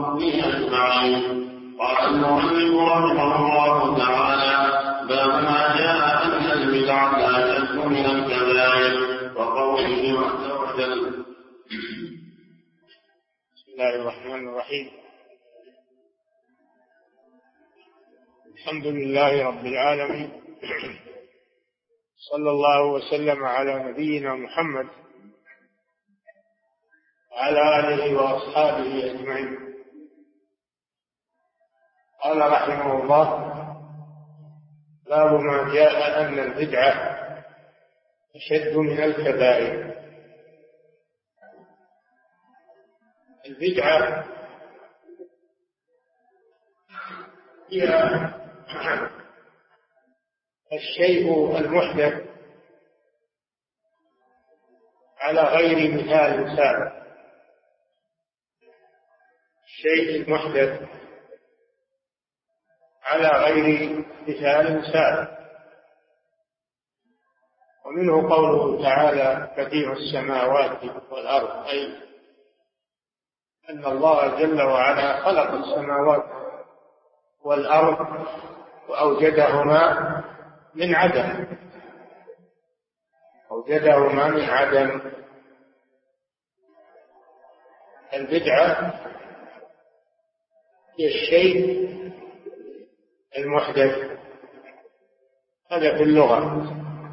وصحبه أجمعين. قال المؤلف رحمه الله تعالى: باب ما جاء أن البدعة أشد من الكبائر وقوله عز وجل. بسم الله الرحمن الرحيم. الحمد لله رب العالمين، صلى الله وسلم على نبينا محمد وعلى آله وأصحابه أجمعين. قال رحمه الله: باب ما جاء أن البدعة أشد من الكبائر. البدعة هي الشيء المحدث على غير مثال سابق. الشيء المحدث على غير مثال سابق. ومنه قوله تعالى: بديع السماوات والأرض، أي أن الله جل وعلا خلق السماوات والأرض وأوجدهما من عدم. أوجدهما من عدم. البدعة هي الشيء المحدث، هذا في اللغة.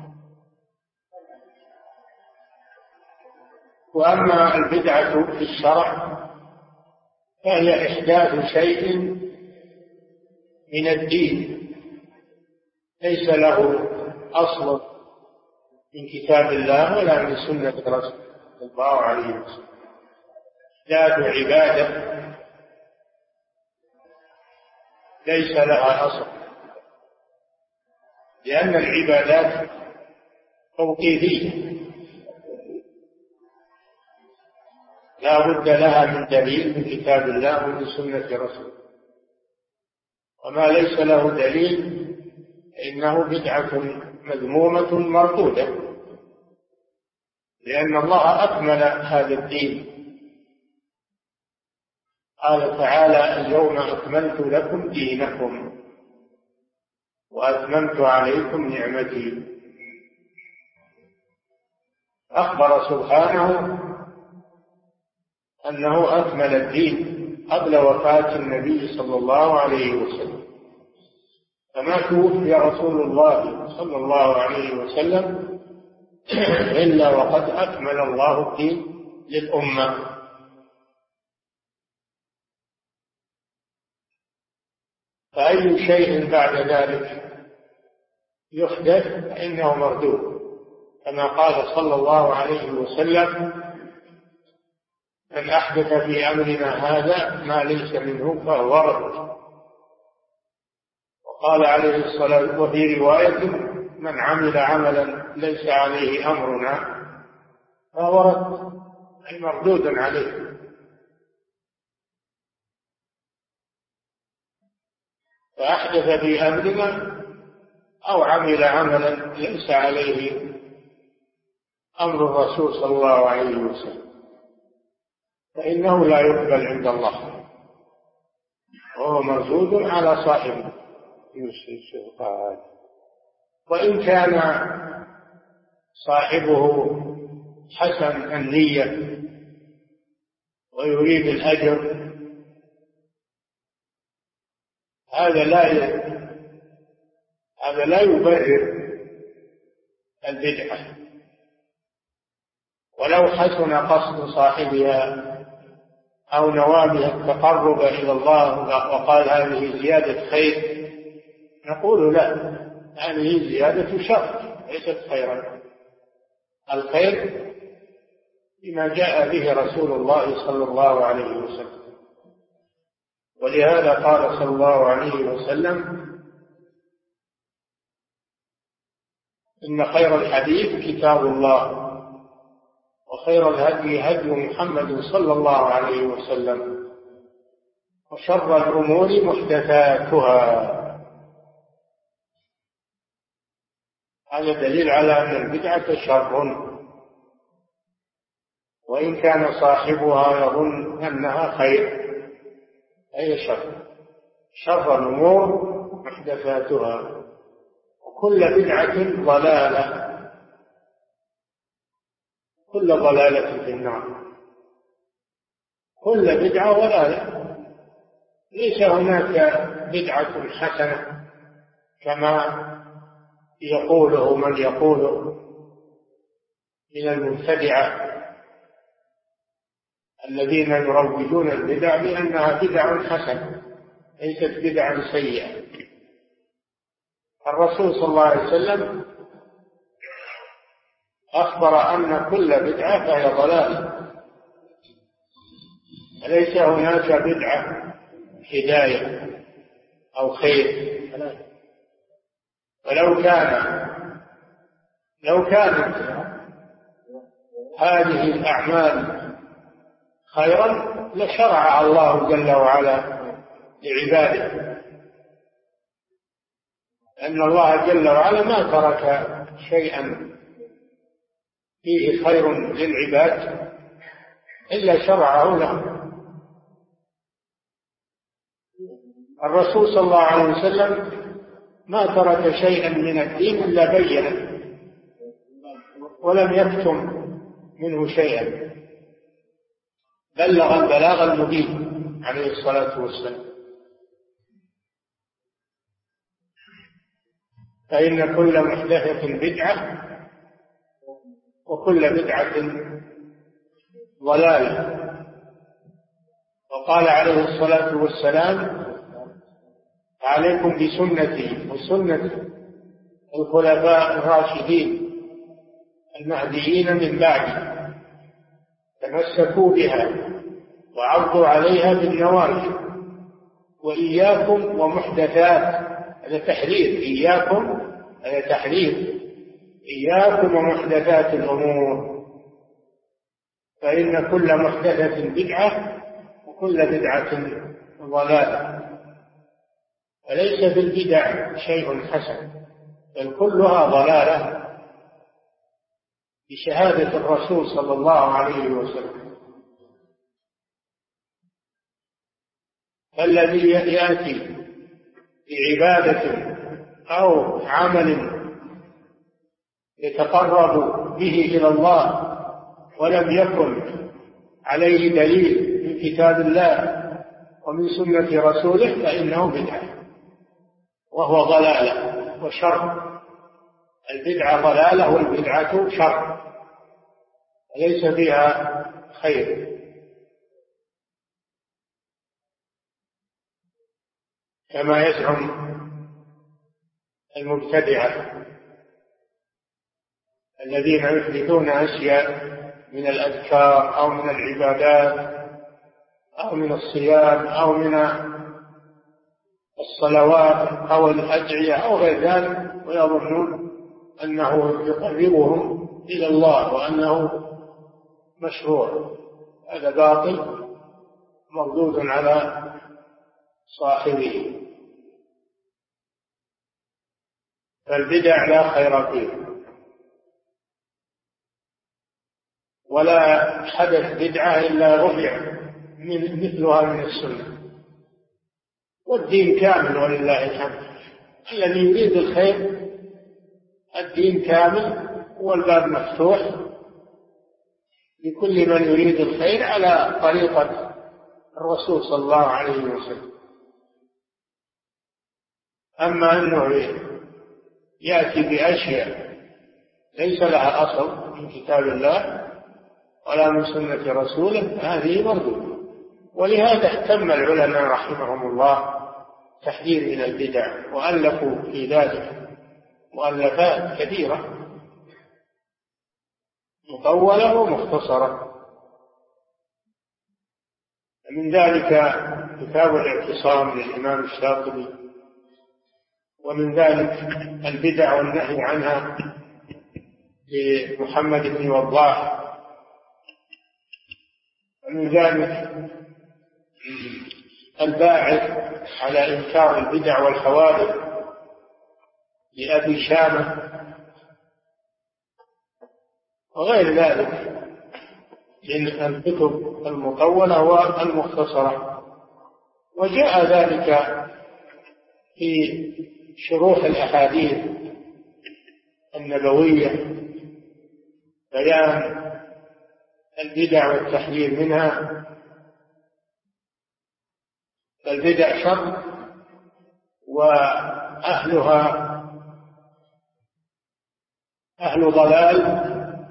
وأما البدعة في الشرع فهي إحداث شيء من الدين ليس له أصل من كتاب الله ولا من سنة رسول الله عليه وسلم. إحداث عبادة ليس لها أصل، لأن العبادات توقيفية لا بد لها من دليل من كتاب الله ومن سنة رسوله، وما ليس له دليل إنه بدعة مذمومة مردودة، لأن الله أكمل هذا الدين. قال تعالى: اليوم أكملت لكم دينكم وأتممت عليكم نعمتي. أخبر سبحانه أنه أكمل الدين قبل وفاة النبي صلى الله عليه وسلم، فما توفي رسول الله صلى الله عليه وسلم إلا وقد أكمل الله الدين للأمة. فأي شيء بعد ذلك يحدث فإنه مردود، كما قال صلى الله عليه وسلم: من أحدث في أمرنا هذا ما ليس منه فهو رد. وقال عليه الصلاة والسلام: وفي رواية: من عمل عملا ليس عليه أمرنا فهو رد، أي مردود عليه. فأحدث في أمرنا أو عمل عملا ليس عليه أمر الرسول صلى الله عليه وسلم فإنه لا يقبل عند الله، وهو مردود على صاحبه. وإن كان صاحبه حسن النية ويريد الأجر، هذا لا يبرر البدعة. ولو حسن قصد صاحبها أو نوى بها التقرب إلى الله وقال هذه زيادة خير، نقول لا، هذه زيادة شر ليست خيرا. الخير بما جاء به رسول الله صلى الله عليه وسلم. ولهذا قال صلى الله عليه وسلم: إن خير الحديث كتاب الله، وخير الهدي هدي محمد صلى الله عليه وسلم، وشر الأمور محدثاتها. هذا دليل على أن البدعة شر، وإن كان صاحبها يظن أنها خير. أي شر الأمور محدثاتها، وكل بدعة ضلالة، كل ضلالة في النار، كل بدعة ضلالة. ليس هناك بدعة حسنة كما يقوله من يقوله من المبتدعة الذين يروجون البدع بأنها بدع حسنة، ليست بدعا سيئة. الرسول صلى الله عليه وسلم أخبر أن كل بدعة فهي ضلالة، ليس هناك بدعة هداية أو خير. ولو كانت هذه الأعمال خيرا لشرع الله جل وعلا لعباده، لأن الله جل وعلا ما ترك شيئا فيه خير للعباد إلا شرعه لهم. الرسول صلى الله عليه وسلم ما ترك شيئا من الدين إلا بينه ولم يكتم منه شيئا، بلغ البلاغ المبين عليه الصلاة والسلام. فإن كل محدثة بدعة وكل بدعة ضلالة. وقال عليه الصلاة والسلام: عليكم بسنتي وسنة الخلفاء الراشدين المهديين من بعدي، تمسكوا بها وعضوا عليها بالنواجذ، وإياكم ومحدثات، هذا تحذير، إياكم ومحدثات الأمور، فإن كل محدثة بدعة وكل بدعة ضلالة. فليس في البدع شيء حسن، بل كلها ضلالة بشهادة الرسول صلى الله عليه وسلم. الذي يأتي بعبادة أو عمل يتقرب به إلى الله ولم يكن عليه دليل من كتاب الله ومن سنة رسوله فإنه بدعة وهو ضلالة وشر. البدعة ضلالة والبدعة شر، ليس فيها خير. كما يزعم المبتدعة الذين يحدثون أشياء من الأذكار أو من العبادات أو من الصيام أو من الصلوات أو الأدعية أو غير ذلك، ويظنون أنه يقربهم إلى الله وأنه مشروع. هذا باطل مردود على صاحبه. فالبدع لا خير فيه، ولا حدث بدعة إلا رفع مثلها من السنة، والدين كامل ولله الحمد. الذي يريد الخير الدين كامل والباب مفتوح لكل من يريد الخير على طريقة الرسول صلى الله عليه وسلم. أما أنه يأتي بأشياء ليس لها أصل من كتاب الله ولا من سنة رسوله هذه مردودة. ولهذا اهتم العلماء رحمهم الله تحذير من البدع، وألفوا في ذلك مؤلفات كثيرة مطولة ومختصرة. من ذلك كتاب الاعتصام للإمام الشاطبي، ومن ذلك البدع والنهي عنها لمحمد بن وضاح، ومن ذلك الباعث على إنكار البدع والحوادث لأبي شامة، وغير ذلك من الكتب المطولة والمختصرة. وجاء ذلك في شروح الأحاديث النبوية بيان البدع والتحذير منها. فالبدع شر وأهلها أهل ضلال،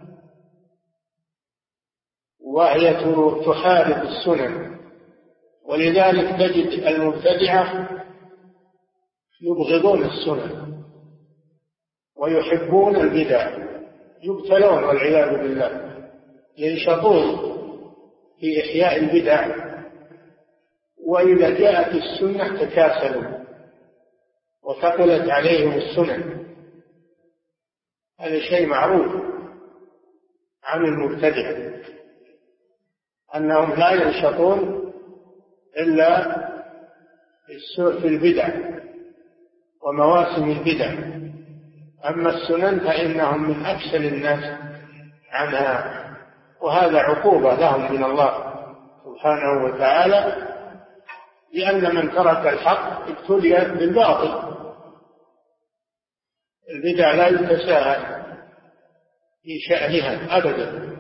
وهي تحارب السنن، ولذلك تجد المبتدعة يبغضون السنن ويحبون البدع، يبتلون والعياذ بالله، ينشطون في إحياء البدع، وإذا جاءت السنة تكاسلوا وثقلت عليهم السنن. هذا شيء معروف عن المبتدع أنهم لا ينشطون إلا في البدع ومواسم البدع، أما السنن فإنهم من أكسل الناس عنها، وهذا عقوبة لهم من الله سبحانه وتعالى، لأن من ترك الحق ابتلي بالباطل. البدع لا يتساهل في شأنها أبدا،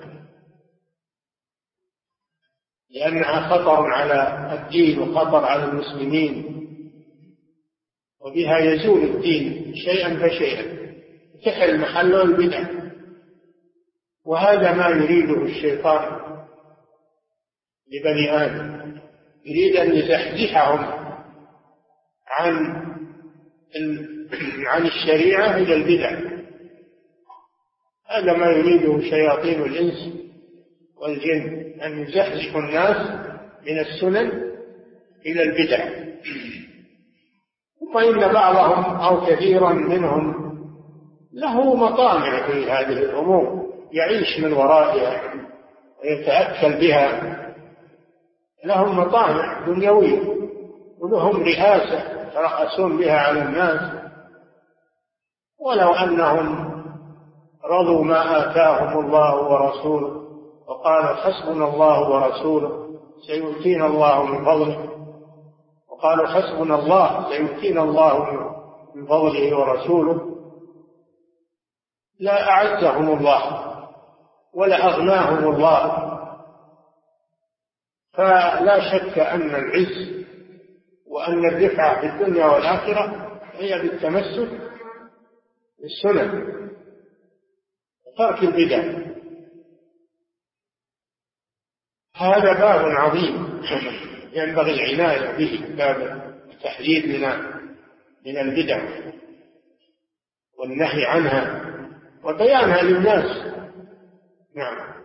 لأنها خطر على الدين وخطر على المسلمين، وبها يزول الدين شيئا فشيئا، تحل محله البدع. وهذا ما يريده الشيطان لبني آدم، يريد أن يزحزحهم عن الشريعة إلى البدع. هذا ما يريده شياطين الإنس والجن، أن يزحزحوا الناس من السنن إلى البدع. فإن بعضهم أو كثيرا منهم له مطامع في هذه الأمور، يعيش من ورائها ويتأكل بها، لهم مطامع دنيوية ولهم رئاسة يترأسون بها على الناس، ولو أنهم رضوا ما آتاهم الله ورسوله وقالوا حسبنا الله ورسوله سيؤتينا الله من فضله، وقالوا حسبنا الله سيؤتينا الله من فضله ورسوله، لا أعزهم الله ولا أغناهم الله. فلا شك أن العز وأن الرفعة في الدنيا والآخرة هي بالتمسك بالسنن وترك البدع. هذا باب عظيم ينبغي العناية به، باب التحذير من البدع والنهي عنها وبيانها للناس. نعم.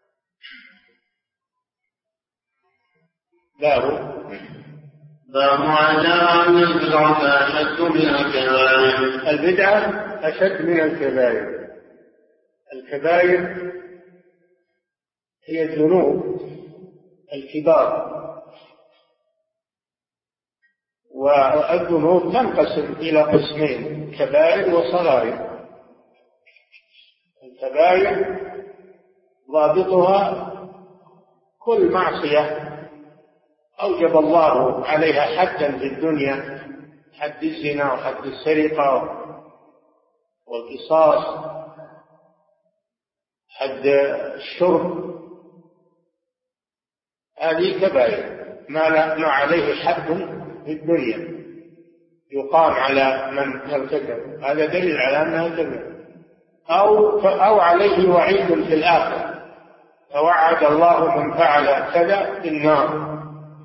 باب ما جاء أن البدعة أشد من الكبائر. البدعة أشد من الكبائر. الكبائر هي الذنوب الكبار، والذنوب تنقسم إلى قسمين: كبائر وصغائر. الكبائر ضابطها كل معصية أوجب الله عليها حدا في الدنيا، حد الزنا وحد السرقة والقصاص، حد الشرب، هذه كبائر ما عليه حد في الدنيا يقام على من يرتكب، هذا دليل على أنها كبائر. أو عليه وعيد في الآخرة، فوعد الله من فعل كذا بالنار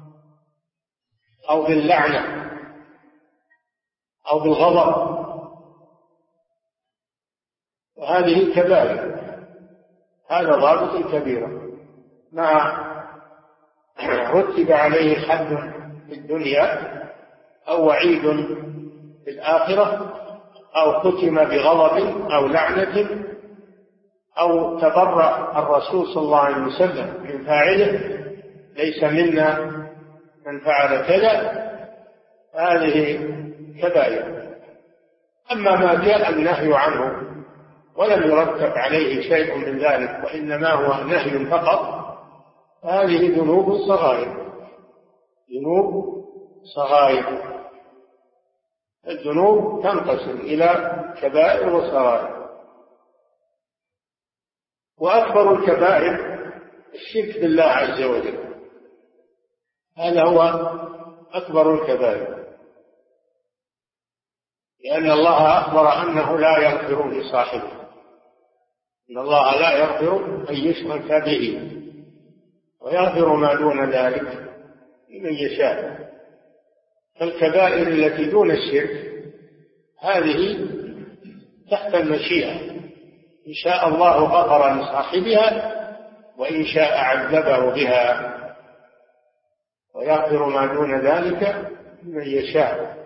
أو باللعنة أو بالغضب، وهذه كبائر. هذا ضابط الكبيرة، ما رتب عليه حد في الدنيا أو وعيد في الآخرة أو ختم بغضب أو لعنة أو تبرأ الرسول صلى الله عليه وسلم من فاعله، ليس منا من فعل كذا، هذه كبائر. أما ما جاء النهي عنه ولم يرتب عليه شيء من ذلك وإنما هو نهي فقط، هذه ذنوب صغائر، ذنوب صغائر. الذنوب تنقسم إلى كبائر وصغائر، وأكبر الكبائر الشرك بالله عز وجل، هذا هو أكبر الكبائر، لأن الله أخبر أنه لا يغفر لصاحبه، إن الله لا يغفر أن يشرك به ويغفر ما دون ذلك لمن يشاء. فالكبائر التي دون الشرك هذه تحت المشيئة، إن شاء الله غفر لصاحبها وإن شاء عذبه بها، ويغفر ما دون ذلك لمن يشاء.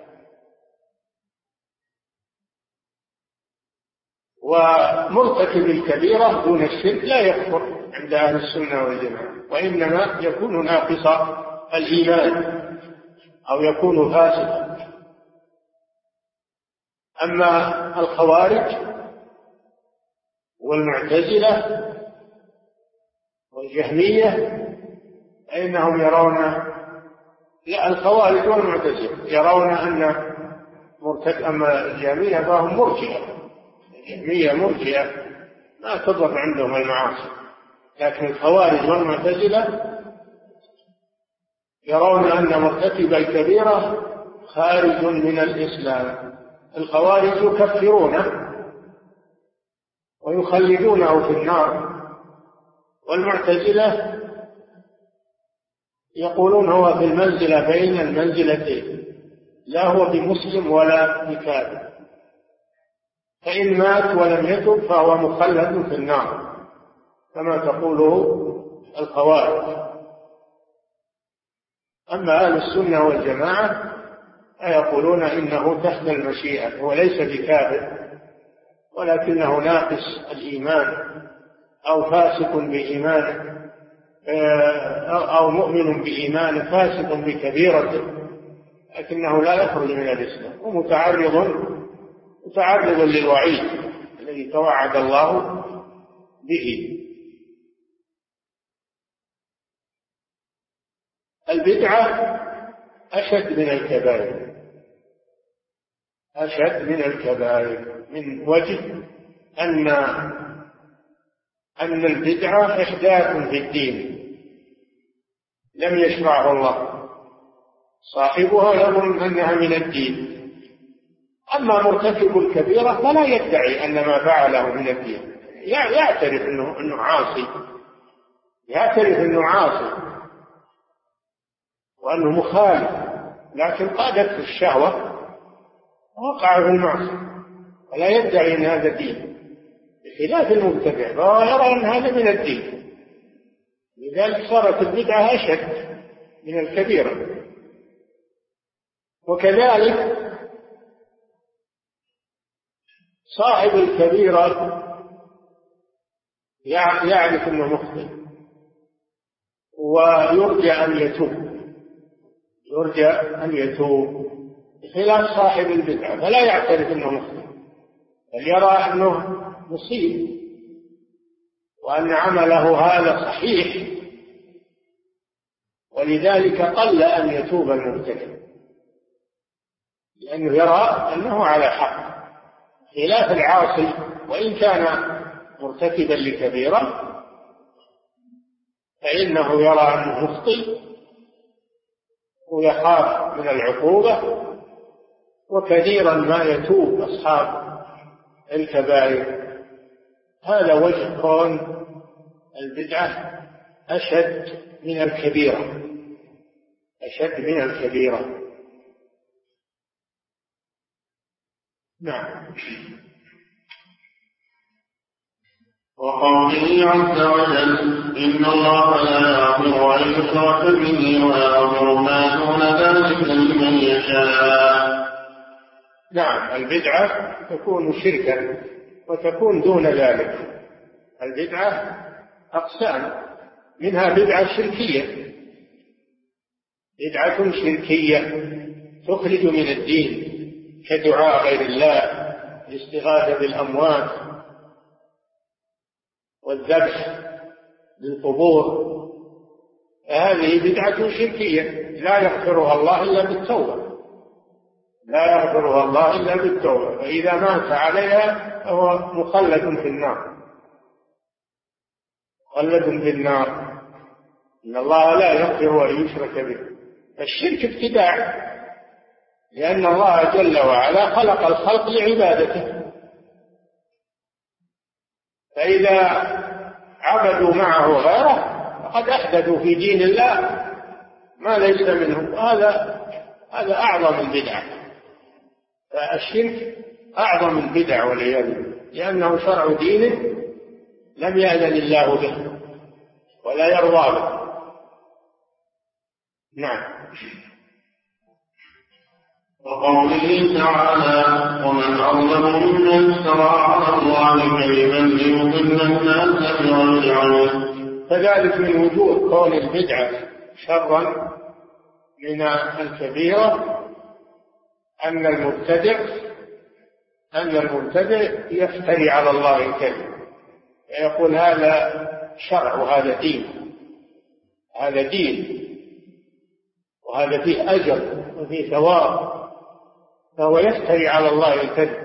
ومرتكب الكبيرة دون الشرك لا يكفر عند أهل السنة والجماعة، وإنما يكون ناقص الإيمان أو يكون فاسقا. أما الخوارج والمعتزلة والجهمية فإنهم يرون، لا، الخوارج والمعتزلة يرون أن أما الجهمية فهم مرجئة، الجهمية مرجئة ما تضر عندهم المعاصي، لكن الخوارج والمعتزلة يرون أن مرتكب الكبيرة خارج من الإسلام. الخوارج يكفرونه ويخلدونه في النار، والمعتزلة يقولون هو في المنزلة بين المنزلتين، لا هو بمسلم ولا بكافر، فإن مات ولم يتب فهو مخلد في النار كما تقوله الخوارج. أما أهل السنة والجماعة يقولون إنه تحت المشيئة، هو ليس بكافر ولكنه ناقص الإيمان أو فاسق بإيمانه، أو مؤمن بإيمانه فاسق بكبيرته، لكنه لا يخرج من الإسلام ومتعرض للوعيد الذي توعد الله به. البدعة أشد من الكبائر من وجه أن البدعة إحداث في الدين لم يشرعه الله، صاحبها يظن أنها من الدين. أما مرتكب الكبيرة فلا يدعي أن ما فعله من الدين، يعترف أنه عاصي وأنه مخالف، لكن قادته الشهوة وقع في المعصية ولا يدعي أن هذا دين، بخلاف المبتدع فهو يرى أن هذا من الدين. لذلك صارت البدعة أشد من الكبيرة. وكذلك صاحب الكبيرة يعرف أنه مخطئ ويرجى أن يتوب، بخلاف صاحب البدعة فلا يعترف أنه مخطئ، بل يرى أنه مصيب وأن عمله هذا صحيح، ولذلك قل أن يتوب المبتدع لأنه يرى أنه على حق، خلاف العاصي وإن كان مرتكبا لكبيرة فإنه يرى أنه مخطئ ويخاف من العقوبة، وكثيرا ما يتوب أصحاب الكبائر. هذا وجه كون البدعة أشد من الكبيرة. نعم. وقوله عز وجل إن الله لا يغفر أن يشرك به ويغفر ما دون ذلك لمن يشاء. نعم، البدعة تكون شركا وتكون دون ذلك. البدعة أقسام، منها بدعة شركية تخرج من الدين كدعاء غير الله، الاستغاثة بالأموات والذبح للقبور، هذه بدعة شركية لا يغفرها الله إلا بالتوبة، لا يغفرها الله إلا بالتوبة، فإذا مات عليها فهو مخلد في النار، مخلد في النار. إن الله لا يغفر أن يشرك به. الشرك ابتداع، لأن الله جل وعلا خلق الخلق لعبادته، فإذا عبدوا معه غيره فقد أحدثوا في دين الله ما ليس منه. هذا أعظم البدع. فالشرك أعظم البدع والعياذ بالله، لأنه شرع دين لم يأذن الله به ولا يرضى به. نعم. وقوله تعالى: ومن أظلم ممن افترى على الله كذبا ليضل الناس بغير علم. فذلك من وجوه كون البدعة شرا من الكبيرة أن المبتدع يفتري على الله الكذب، يقول هذا شرع وهذا دين، هذا دين وهذا فيه أجر وفيه ثواب، فهو يفتري على الله الكذب.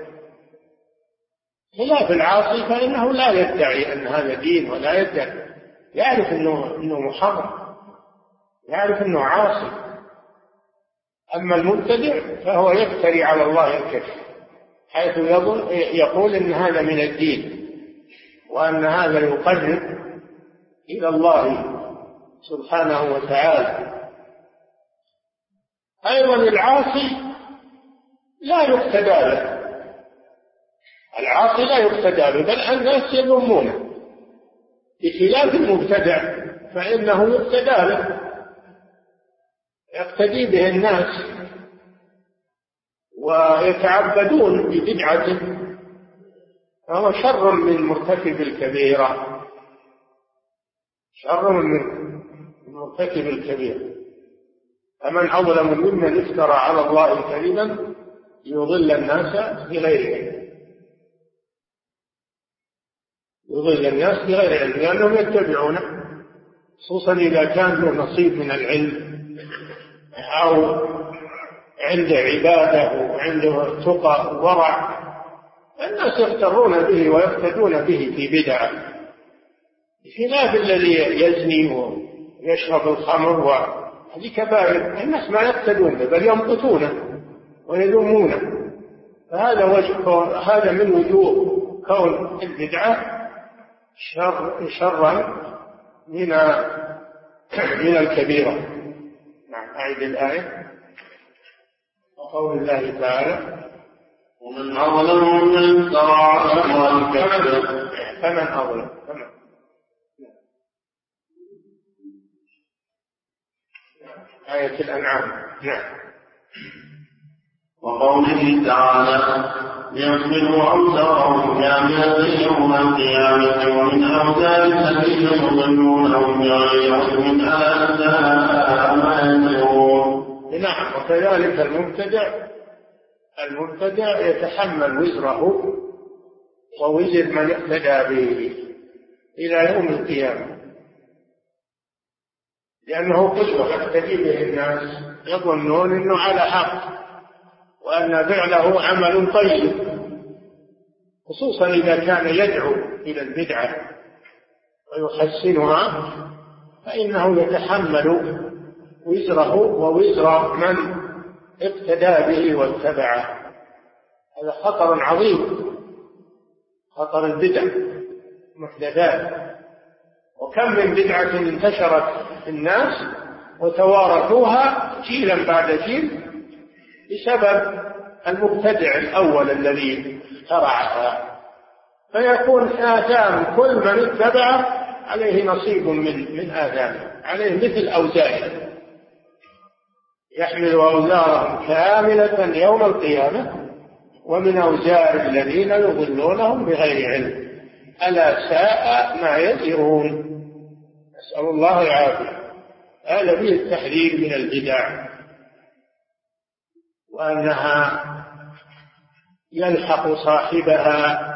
خلاف العاصي فإنه لا يدعي أن هذا دين، ولا يدعي، يعرف أنه محرم، يعرف أنه عاصي. أما المبتدع فهو يفتري على الله الكذب، حيث يقول أن هذا من الدين، وأن هذا يقرب إلى الله سبحانه وتعالى. أيضا العاصي لا يقتدى به، العاصي لا يقتدى به، بل الناس يذمونه، بخلاف المبتدع فإنه يقتدى به، يقتدي به الناس ويتعبدون ببدعته، فهو شر من مرتكب الكبيرة، شر من مرتكب الكبيرة. فمن أظلم ممن افترى على الله كذبا يضل الناس بغير علم، يضل الناس بغير علم، لأنهم يتبعونه، خصوصا إذا كان له نصيب من العلم أو عنده عبادة وعنده تقى وورع، الناس يغترون به ويقتدون به في بدعة، بخلاف الذي يزني ويشرب الخمر وهذه كبائر الناس ما يقتدون به بل يمقتونه ويذمونه. هذا من وجوه كون البدعة شرا من الكبيرة. نعم. أعيد الآية. وقول الله تعالى: ومن أظلم ممن افترى على الله كذبا. فمن أظلم. آية الأنعام. نعم. وقوله تعالى: ليحملوا أوزارهم كاملة يوم القيامة ومن أوزار الذين يضلونهم بغير علم ألا ساء ما يزرون. نعم. وكذلك المبتدع يتحمل وزره ووزر من اقتدى به إلى يوم القيامة، لأنه قدوة يقتدي به الناس، يظنون أنه على حق وأن فعله عمل طيب، خصوصا إذا كان يدعو إلى البدعة ويحسنها، فإنه يتحمل وزره ووزر من اقتدى به واتبعه. هذا خطر عظيم، خطر البدع محدثات. وكم من بدعة انتشرت في الناس وتوارثوها جيلا بعد جيل بسبب المبتدع الأول الذي اخترعها، فيكون آثام كل من اتبعه عليه نصيب من آثامه، عليه مثل أوزاره، يحمل أوزارهم كاملة يوم القيامة ومن أوزار الذين يضلونهم بغير علم ألا ساء ما يزرون. نسأل الله العافية. هذا فيه التحذير من البدع، وأنها يلحق صاحبها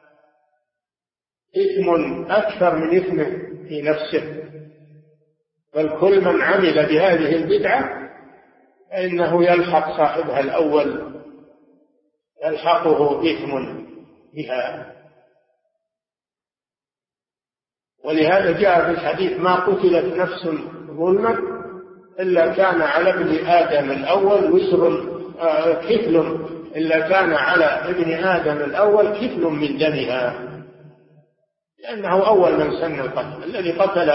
إثم أكثر من إثمه في نفسه، بل كل من عمل بهذه البدعة فإنه يلحق صاحبها الأول، يلحقه إثم بها. ولهذا جاء في الحديث: ما قتلت نفس ظلما إلا كان على ابن آدم الأول وزر كفل، إلا كان على ابن آدم الأول كفل من دمها، لأنه أول من سن القتل. الذي قتل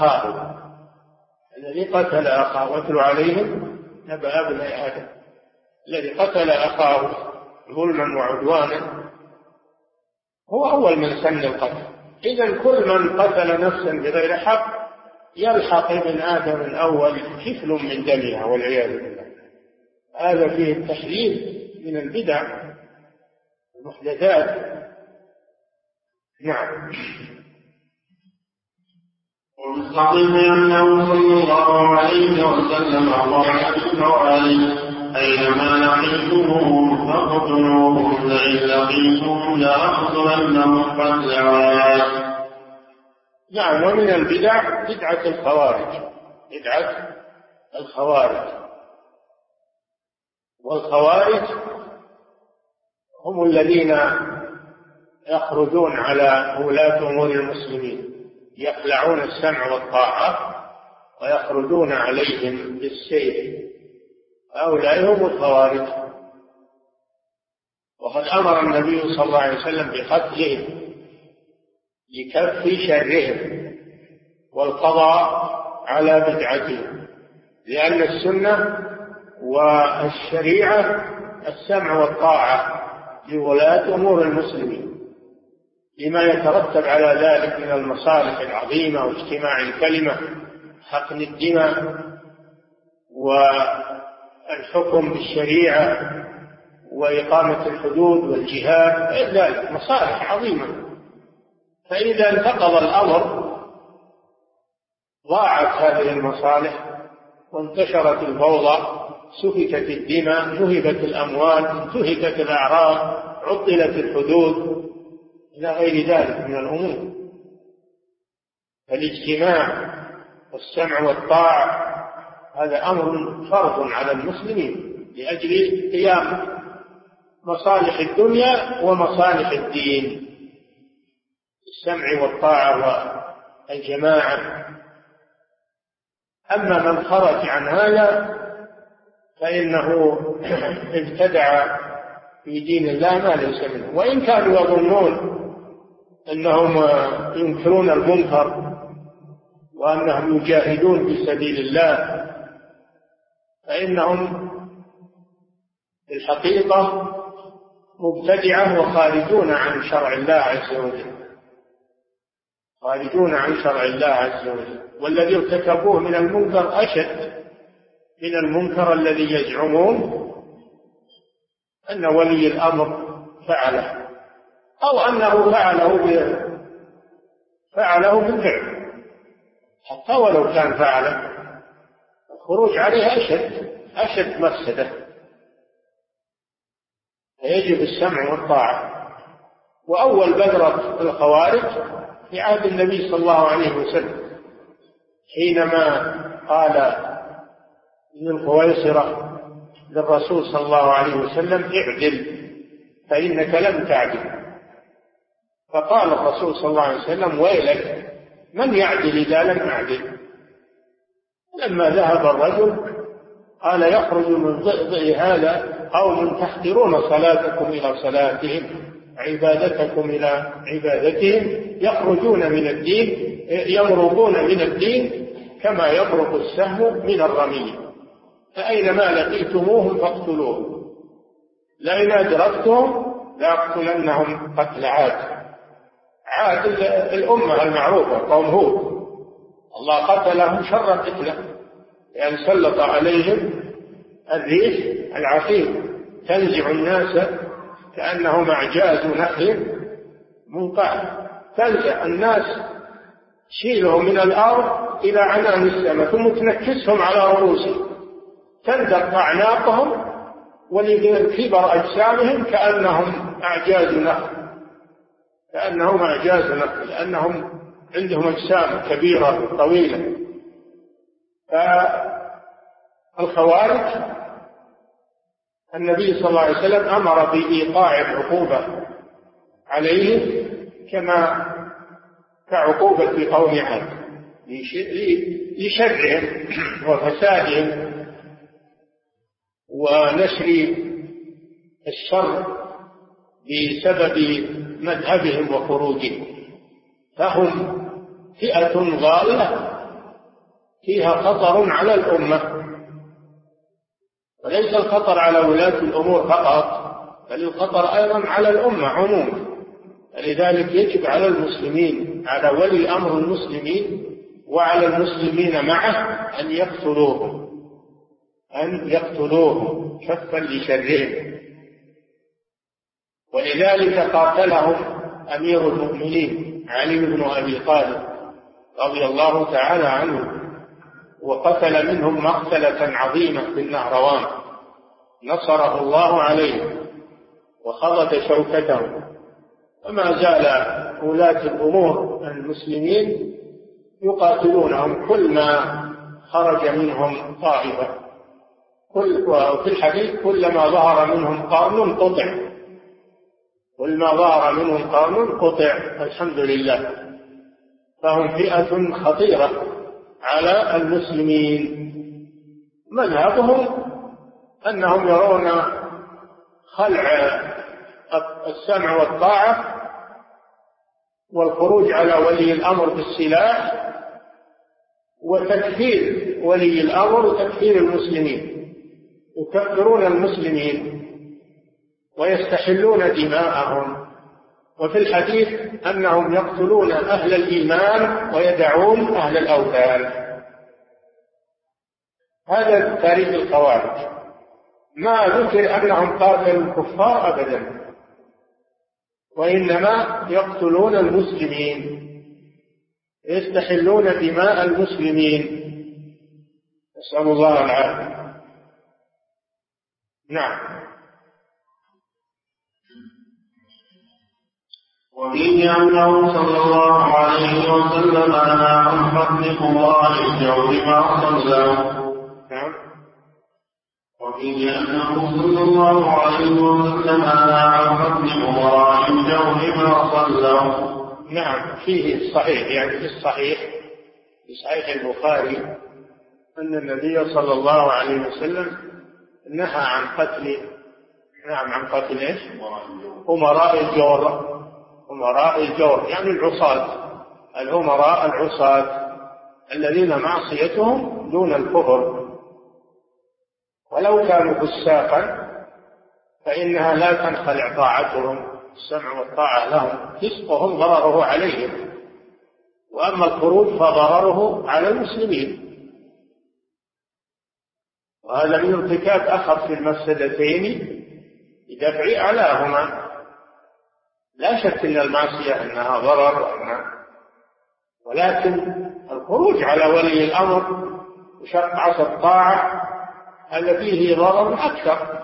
أخاه واتل عليهم نبأ ابن آدم، الذي قتل أخاه ظلما وعدوانا هو أول من سن القتل. إذن كل من قتل نفسا بغير حق يلحق ابن آدم الأول كفل من دمها والعياذ بالله. هذا فيه التحذير من البدع المحدثات. نعم. ومستقيم أنه صلى الله عليه وسلم قال عليه: أينما لقيتموهم فاقتلوهم، لئن لقيتموهم لأقتلنهم قتل عاد. نعم. ومن البدع بدعة الخوارج. والخوارج هم الذين يخرجون على ولاة أمور المسلمين، يخلعون السمع والطاعة ويخرجون عليهم بالسيف، هؤلاء هم الخوارج. وقد أمر النبي صلى الله عليه وسلم بقتلهم لكف شرهم والقضاء على بدعتهم، لأن السنة والشريعة السمع والطاعة لولاة أمور المسلمين، لما يترتب على ذلك من المصالح العظيمة واجتماع الكلمة، حقن الدماء، والحكم بالشريعة، وإقامة الحدود والجهاد، ذلك مصالح عظيمة. فإذا انتقض الأمر ضاعت هذه المصالح وانتشرت الفوضى، سفكت الدماء، نهبت الأموال، انتهكت الأعراض، عطلت الحدود، إلى غير ذلك من الأمور. فالاجتماع والسمع والطاعة هذا أمر فرض على المسلمين لأجل قيام مصالح الدنيا ومصالح الدين، السمع والطاعة والجماعة. أما من خرج عن هذا فإنه ابتدع في دين الله ما ليس منه، وإن كانوا يظنون أنهم ينكرون المنكر وأنهم يجاهدون في سبيل الله، فإنهم في الحقيقة مبتدعة وخارجون عن شرع الله عز وجل، خارجون عن شرع الله عز وجل. والذي ارتكبوه من المنكر أشد من المنكر الذي يزعمون أن ولي الأمر فعله، أو أنه فعله بالفعل، حتى ولو كان فعله الخروج عليه أشد مفسدة. فيجب السمع والطاعة. وأول بذرة الخوارج في عهد النبي صلى الله عليه وسلم، حينما قال ابن الخويصرة للرسول صلى الله عليه وسلم: اعدل فإنك لم تعدل. فقال الرسول صلى الله عليه وسلم: ويلك، من يعدل إذا لم أعدل؟ لما ذهب الرجل قال: يخرج من ضئضئ هذا قوم تحقرون صلاتكم إلى صلاتهم، عبادتكم إلى عبادتهم، يخرجون من الدين، يمرقون من الدين كما يمرق السهم من الرمي، فأينما لقيتموهم فاقتلوهم، لئن أدركتهم لأقتلنهم قتل عاد. عاد الأمة المعروفة قوم هود، الله قتلهم شر قتله، لأن سلط عليهم الريح العقيم تنزع الناس كأنهم أعجاز نخل منقعر، تنزع الناس، تشيلهم من الأرض إلى عنان السماء ثم تنكسهم على رؤوسهم، تندق أعناقهم ولكبر أجسامهم كأنهم أعجاز نخل، لأنهم عندهم أجسام كبيرة طويلة. فالخوارج النبي صلى الله عليه وسلم أمر بإيقاع العقوبة عليهم كعقوبة قوم عاد لشرهم وفسادهم ونشر الشر بسبب مذهبهم وخروجهم. فهم فئة ضالة فيها خطر على الأمة، وليس الخطر على ولاة الأمور فقط، بل الخطر أيضا على الأمة عموما. لذلك يجب على المسلمين، على ولي أمر المسلمين وعلى المسلمين معه أن يقتلوهم كفا لشرهم. ولذلك قاتلهم أمير المؤمنين علي بن أبي طالب رضي الله تعالى عنه، وقتل منهم مقتلة عظيمة في النهروان، نصره الله عليه وخضت شوكته. وما زال ولاة الأمور المسلمين يقاتلونهم كل ما خرج منهم طائفة، وفي الحديث كلما ظهر منهم قرن قطع، كل ما ظهر منهم قرن قطع. الحمد لله. فهم فئة خطيرة على المسلمين. مذهبهم أنهم يرون خلع السمع والطاعة والخروج على ولي الأمر بالسلاح وتكفير ولي الأمر وتكفير المسلمين، يكفرون المسلمين ويستحلون دماءهم. وفي الحديث أنهم يقتلون أهل الإيمان ويدعون أهل الأوثان. هذا تاريخ الخوارج. ما ذكر أنهم قاتلوا الكفار أبدا، وإنما يقتلون المسلمين، يستحلون دماء المسلمين. نسأل الله العافية. نعم. وفيه أنه صلى الله عليه وسلم نهى عن قتل قضاء الجور مع صلاه. وفيه أنه صلى الله عليه وسلم نهى عن قتل قضاء الجور مع صلاه. نعم، فيه الصحيح، يعني في الصحيح في صحيح البخاري أن النبي صلى الله عليه وسلم نهى عن قتل ايش؟ أمراء الجور. أمراء الجور يعني الأمراء العصاة الذين معصيتهم دون الكفر، ولو كانوا فساقا فإنها لا تنخلع طاعتهم، السمع والطاعة لهم، فسقهم ضرره عليهم، وأما الخروج فضرره على المسلمين. وهذا من ارتكاب أخف المفسدتين بدفع أعلاهما. لا شك أن المعصية أنها ضرر، ولكن الخروج على ولي الأمر وشق عصا الطاعة هذا فيه ضرر أكثر.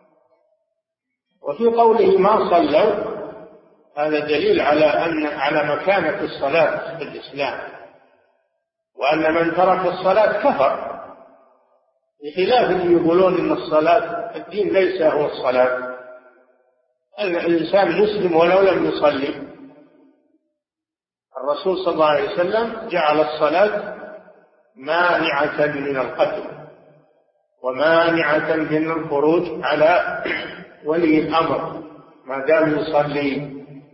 وفي قوله ما صلوا هذا دليل على مكانة الصلاة في الإسلام، وأن من ترك الصلاة كفر، بخلاف اللي يقولون إن الصلاة الدين ليس هو الصلاة. الإنسان مسلم ولو لم يصلي. الرسول صلى الله عليه وسلم جعل الصلاة مانعة من القتل ومانعة من الخروج على ولي الأمر ما دام يصلي.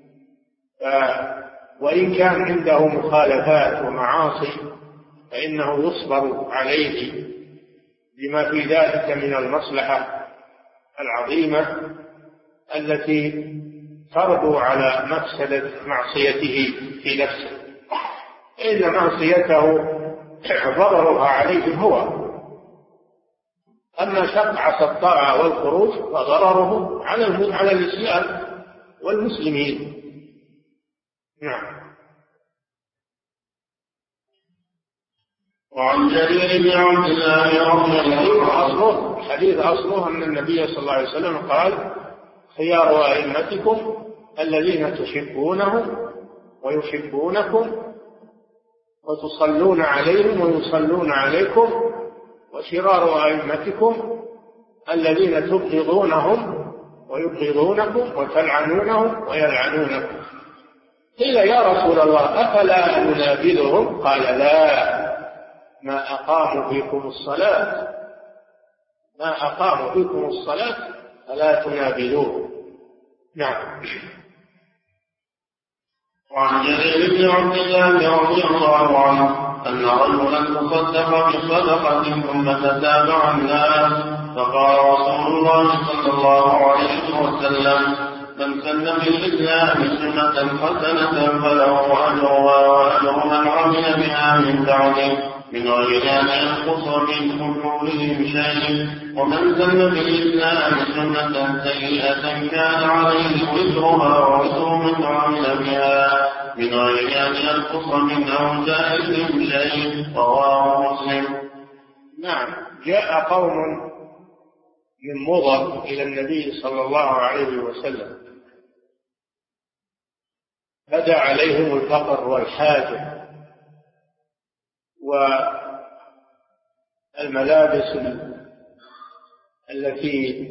وإن كان عنده مخالفات ومعاصي فإنه يصبر عليه بما في ذلك من المصلحة العظيمة التي تربو على مفسدة معصيته في نفسه، إن معصيته ضررها عليه هو. أما شق عصا الطاعة والخروج فضرره على الإسلام والمسلمين. نعم. وعن جرير بن عبد الله رضي الله عنه الحديث أصله أن النبي صلى الله عليه وسلم قال خيار أئمتكم الذين تحبونهم ويحبونكم وتصلون عليهم ويصلون عليكم، وشرار أئمتكم الذين تبغضونهم ويبغضونكم وتلعنونهم ويلعنونكم. قيل يا رسول الله أفلا ننابذهم؟ قال لا، ما أقاموا فيكم الصلاة فلا تنابذوهم. نعم. وعن جرير بن عبد الله رضي الله عنه أن رجلا تصدق بصدقة ثم تتابع الناس، فقال رسول الله صلى الله عليه وسلم: من سن في الإسلام سنة حسنة فله أجرها وأجر من عمل بها من بعده من غير أن ينقص من أجورهم شيء، ومن سن في الإسلام سنة سيئة كان عليه وزرها ووزر من عمل بها من غير أن ينقص من أوزارهم شيء. رواه مسلم. نعم. جاء قوم من مضر إلى النبي صلى الله عليه وسلم، بدا عليهم الفقر والحاجة والملابس التي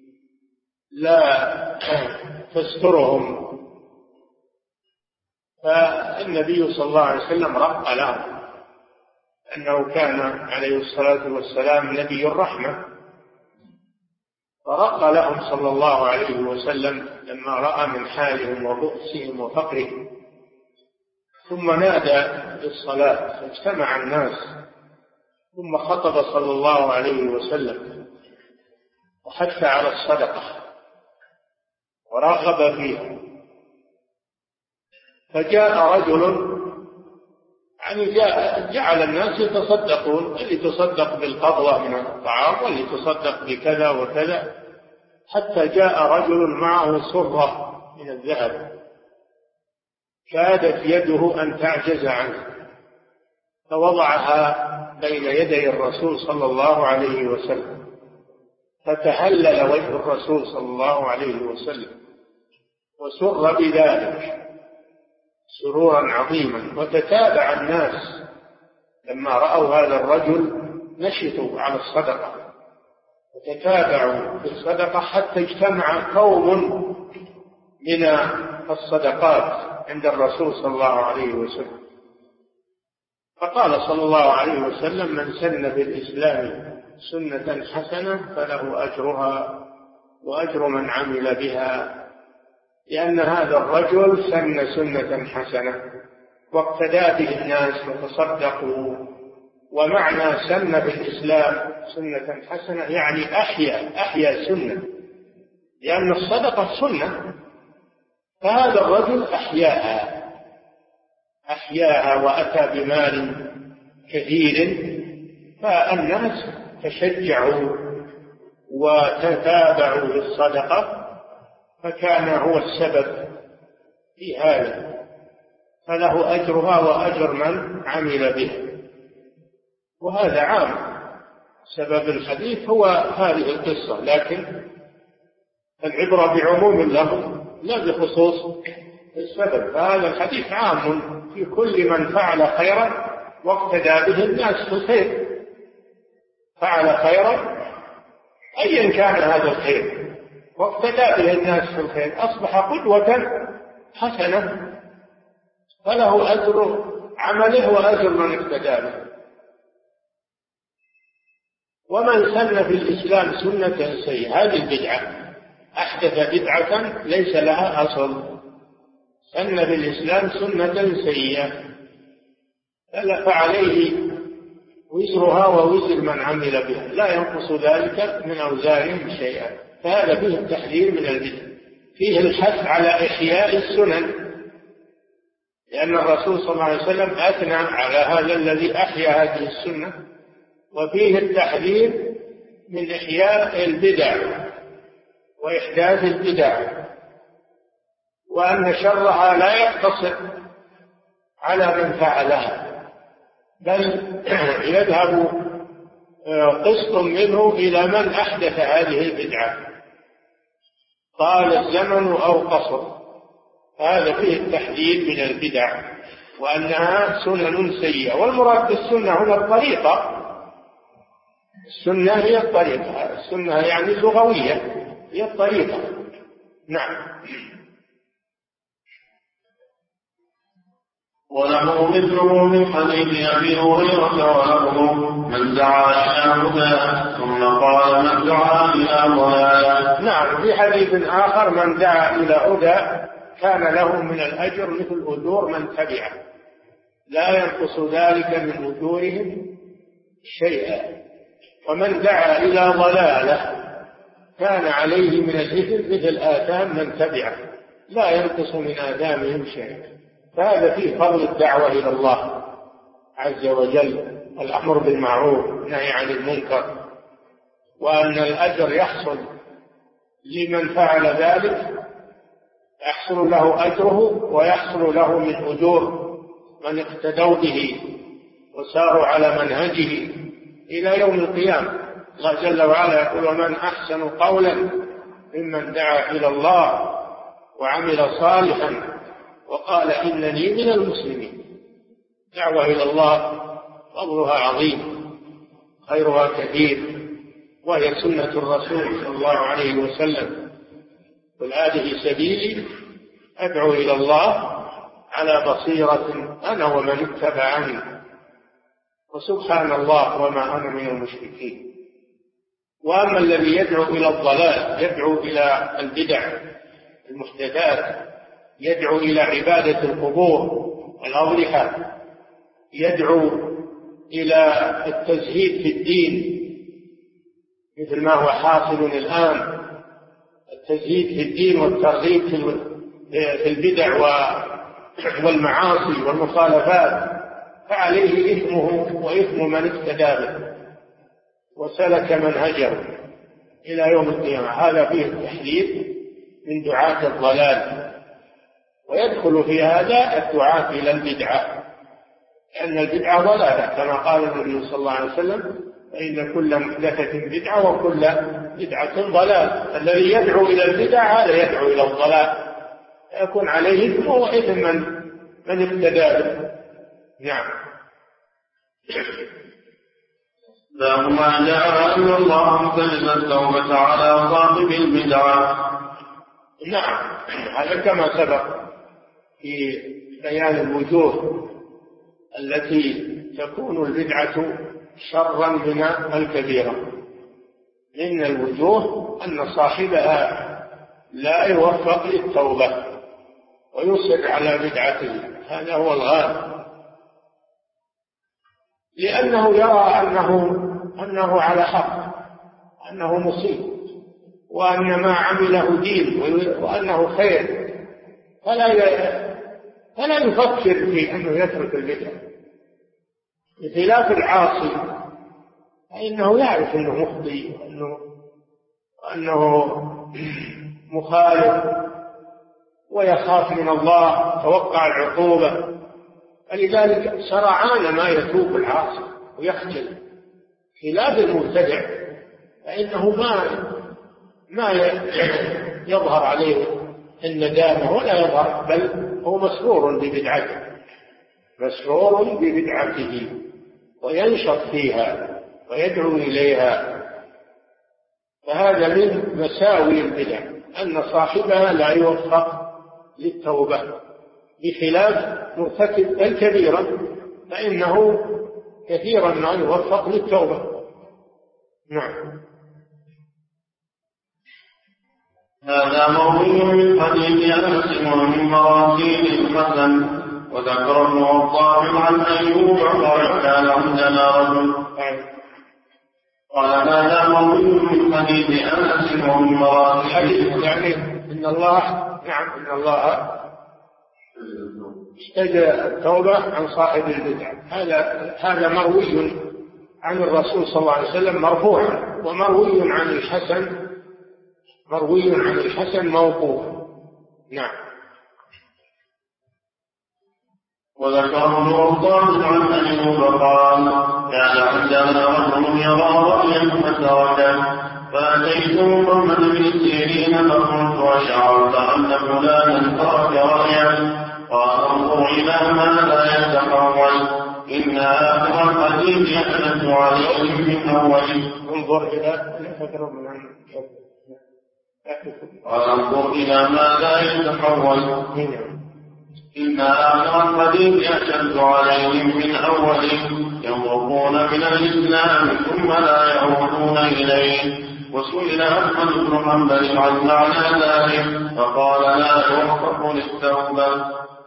لا تسترهم، فالنبي صلى الله عليه وسلم رق لهم، أنه كان عليه الصلاة والسلام نبي الرحمة، فرق لهم صلى الله عليه وسلم لما رأى من حالهم وبؤسهم وفقرهم، ثم نادى بالصلاة فاجتمع الناس، ثم خطب صلى الله عليه وسلم وحث على الصدقة ورغب فيها. فجاء رجل جعل الناس يتصدقون، اللي تصدق بالقبضة من الطعام واللي تصدق بكذا وكذا، حتى جاء رجل معه صرة من الذهب كادت يده أن تعجز عنه، فوضعها بين يدي الرسول صلى الله عليه وسلم، فتهلل وجه الرسول صلى الله عليه وسلم وسر بذلك سرورا عظيما. وتتابع الناس لما رأوا هذا الرجل نشطوا على الصدقة وتتابعوا بالصدقة حتى اجتمع قوم من الصدقات عند الرسول صلى الله عليه وسلم. فقال صلى الله عليه وسلم: من سن في الإسلام سنة حسنة فله أجرها وأجر من عمل بها، لأن هذا الرجل سن سنة حسنة واقتدى به الناس وتصدقوا. ومعنى سن في الإسلام سنة حسنة يعني أحيا سنة، لأن الصدقة سنة، فهذا الرجل أحياها وأتى بمال كثير، فالناس تشجعوا وتتابعوا للصدقة، فكان هو السبب في هذا، فله أجرها وأجر من عمل به. وهذا عام، سبب الحديث هو هذه القصة، لكن العبرة بعموم اللفظ لا بخصوص السبب، فهذا الحديث عام في كل من فعل خيرا واقتدى به الناس في الخير، فعل خيرا أيا كان هذا الخير واقتدى به الناس في الخير أصبح قدوة حسنة، فله أجر عمله وأجر من اقتدى به. ومن سن في الإسلام سنة سيئة، هذه البدعة، أحدث بدعة ليس لها أصل، سن في الإسلام سنة سيئة فعليه وزرها ووزر من عمل بها لا ينقص ذلك من أوزارهم شيئا. فهذا فيه التحذير من البدع، فيه الحث على إحياء السنن، لأن الرسول صلى الله عليه وسلم أثنى على هذا الذي أحيا هذه السنة، وفيه التحذير من إحياء البدع وإحداث البدع، وأن شرها لا يقتصر على من فعلها، بل يذهب قسط منه إلى من أحدث هذه البدعة طال الزمن أو قصر. هذا فيه التحذير من البدع وأنها سنن سيئة. والمراد بالسنة هنا الطريقة، السنة هي الطريقة، السنة يعني اللغوية هي الطريقة. نعم. وله مثله من حديث أبي هريرة وله من دعا إلى هدى ثم قال من دعا إلى ضلالة. نعم، في حديث آخر من دعا إلى هدى كان له من الأجر مثل أجور من تبعه لا ينقص ذلك من أجورهم شيئا، ومن دعا إلى ضلالة كان عليه من الإثم مثل آثام من تبعه لا ينقص من آثامهم شيئا. فهذا فيه فضل الدعوة إلى الله عز وجل، الأمر بالمعروف والنهي عن المنكر، وأن الأجر يحصل لمن فعل ذلك، يحصل له أجره ويحصل له من أجور من اقتدوا به وساروا على منهجه إلى يوم القيامة. الله جل وعلا يقول ومن أحسن قولا ممن دعا إلى الله وعمل صالحا وقال إنني من المسلمين. دعوة إلى الله فضلها عظيم، خيرها كثير، وهي سنة الرسول صلى الله عليه وسلم. قل هذه سبيلي أدعو إلى الله على بصيرة أنا ومن اتبعني وسبحان الله وما أنا من المشركين. وأما الذي يدعو إلى الضلال، يدعو إلى البدع المحدثات، يدعو إلى عبادة القبور والأضرحة، يدعو إلى التزهيد في الدين مثل ما هو حاصل الآن، التزهيد في الدين والترغيب في البدع والمعاصي والمخالفات، فعليه إثمه وإثم من اقتدى به وسلك منهجه إلى يوم القيامة. هذا فيه التحذير من دعاة الضلال، ويدخل في هذا الدعاة إلى البدعة، لأن البدعة ضلالة كما قال النبي صلى الله عليه وسلم فإن كل محدثة بدعة وكل بدعة ضلال. الذي يدعو إلى البدع هذا يدعو إلى الضلال، يكون عليه إثم وإثم من ابتدى به. نعم. باب ما جاء أن الله كتب التوبة على صاحب البدعة. نعم، هذا كما سبق في بيان الوجوه التي تكون البدعة شرا من الكبيرة. من الوجوه أن صاحبها لا يوفق للتوبة ويصر على بدعته، هذا هو الغالب، لأنه يرى أنه على حق، أنه مصيب، وأن ما عمله دين وأنه خير، فلا يفكر في أنه يترك البدعة. بخلاف العاصي فإنه يعرف أنه مخطئ وأنه مخالف ويخاف من الله، توقع العقوبة، فلذلك سرعان ما يتوب العاصي ويخجل. خلاف المبتدع فإنه ما يظهر عليه الندامة ولا يظهر، بل هو مسرور ببدعته، مسرور ببدعته وينشط فيها ويدعو إليها. فهذا من مساوي البدع أن صاحبها لا يوفق للتوبة، بخلاف مرتكب الكبيرة فإنه كثيرا ما يوفق للتوبة. نعم. هذا موضوع من حديث أنس ومن مراسيل الحسن. وذكر ابن وضاح عن أيوب قال كان عندنا رجل. قال هذا موضوع من حديث أنس ومن مراسيل، يعني إن الله، نعم، إن الله استجى التوبة عن صاحب البدع. هذا مروي عن الرسول صلى الله عليه وسلم مرفوعا، ومروي عن الحسن موقوفا. نعم. وذكر ابن وضاح عن أيوب قال كان عندنا رجل يرى رأيا فتركه، فأتيته قوما من سيرين فقلت أشعرت أن فلانا ترك رأيا؟ قال انظر إلى ما لا يتحول إن آخر الحديث يحدث عليهم من أوله. انظر إلى وانظر إلى ما لا يتحول إن آخر الحديث يشد عليهم من أوله يمرقون من الإسلام ثم لا يعودون إليه. وسئل أحمد بن حنبل عن معنى ذلك فقال لا يوفق للتوبة.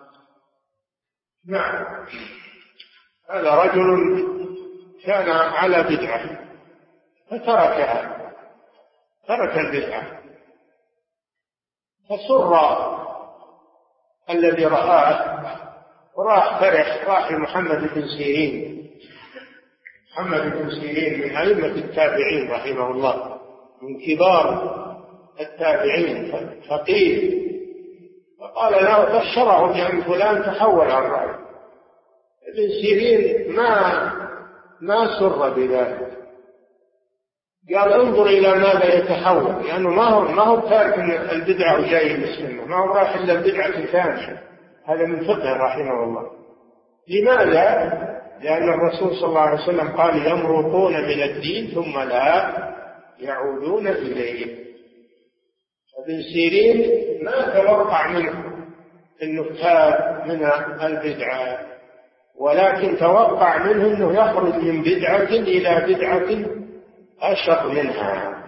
نعم، هذا رجل كان على بدعة فتركها، ترك البدعة، فسر الذي رآه وراح فرح، راح محمد بن سيرين. محمد بن سيرين من أئمة التابعين رحمه الله، من كبار التابعين، فقيه، فقال له بشره بأن فلان تحول عن رأيه. ابن سيرين ما سر بذلك، قال انظر إلى ماذا يتحول، لأنه ما هو تارك البدعة وجاي السنة، ما هو راح إلا البدعة الثانية. هذا من فقه رحمه الله. لماذا؟ لأن الرسول صلى الله عليه وسلم قال يمرقون من الدين ثم لا يعودون إليه. ابن سيرين ما توقع منه أنه تاب من البدعة، ولكن توقع منه أنه يخرج من بدعة إلى بدعة أشر منها،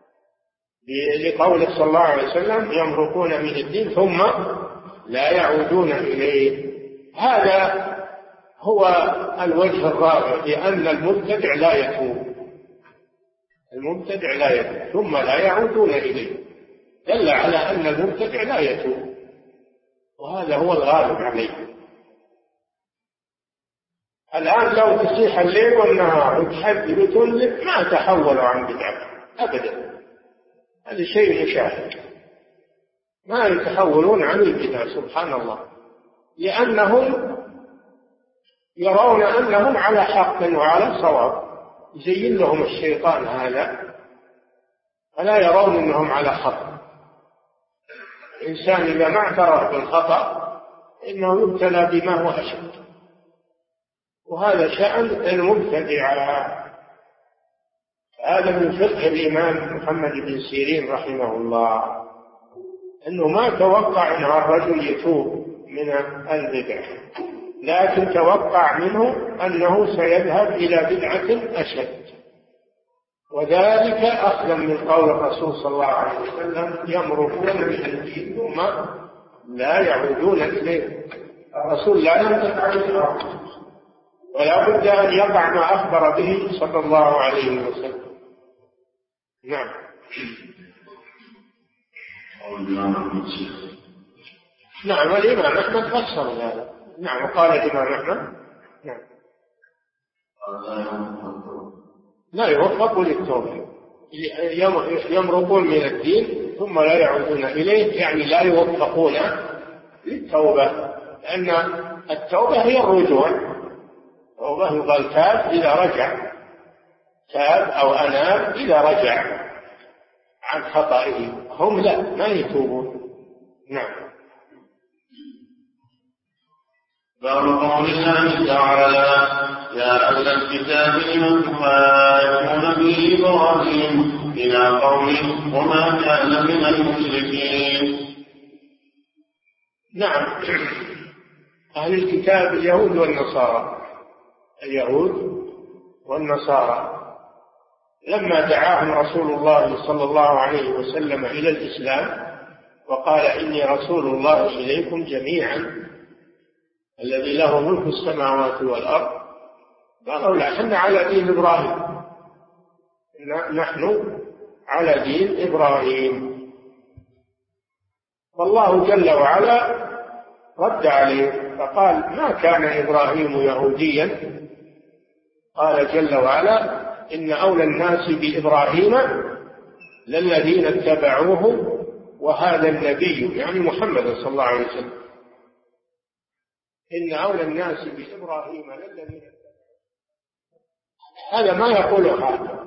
لقول صلى الله عليه وسلم يمرقون من الدين ثم لا يعودون إليه. هذا هو الوجه الرابع، لأن المبتدع لا يتوب، المبتدع لا يتوب ثم لا يعودون إليه، دل على أن المبتدع لا يتوب، وهذا هو الغالب عليه. الآن لو تصيح الليل والنهار وتحدث وتنزل ما تحولوا عن بدعته أبدا، هذا شيء مشاهد، ما يتحولون عن البدع سبحان الله، لأنهم يرون أنهم على حق وعلى صواب، يزين لهم الشيطان هذا، فلا يرون أنهم على حق. الإنسان إذا ما اعترف بالخطأ إنه يبتلى بما هو أشد، وهذا شأن المبتدع. هذا من فقه الإمام محمد بن سيرين رحمه الله، أنه ما توقع أن الرجل يتوب من البدع، لكن توقع منه أنه سيذهب إلى بدعة أشد، وذلك أخذا من قول الرسول صلى الله عليه وسلم يمرقون من الدين ثم لا يعودون إليه. الرسول لا ينطق عن الهوى، ولا بد أن يقع ما أخبر به صلى الله عليه وسلم. نعم. نعم، الإمام أحمد فسر هذا. نعم، وقال الإمام أحمد نعم لا يوفق للتوبة، يمرقون من الدين ثم لا يعودون إليه، يعني لا يوفقون للتوبة، لأن التوبة هي الرجوع. التوبة يقال تاب إذا رجع، تاب أو أناب إذا رجع عن خطئه، هم لا ما يتوبون. نعم. باب قول الله تعالى يا أهل الكتاب لم تحاجون في إبراهيم إلى قوله وما كان من المشركين. نعم، أهل الكتاب اليهود والنصارى، اليهود والنصارى لما دعاهم رسول الله صلى الله عليه وسلم إلى الإسلام وقال إني رسول الله إليكم جميعا الذي له ملك السماوات والأرض، قالوا لا، احنا على دين إبراهيم، نحن على دين إبراهيم. فالله جل وعلا رد عليه فقال ما كان إبراهيم يهوديا، قال جل وعلا إن أولى الناس بإبراهيم للذين اتبعوه وهذا النبي، يعني محمد صلى الله عليه وسلم، إن أولى الناس بإبراهيم للذين اتبعوه. هذا ما يقوله هذا،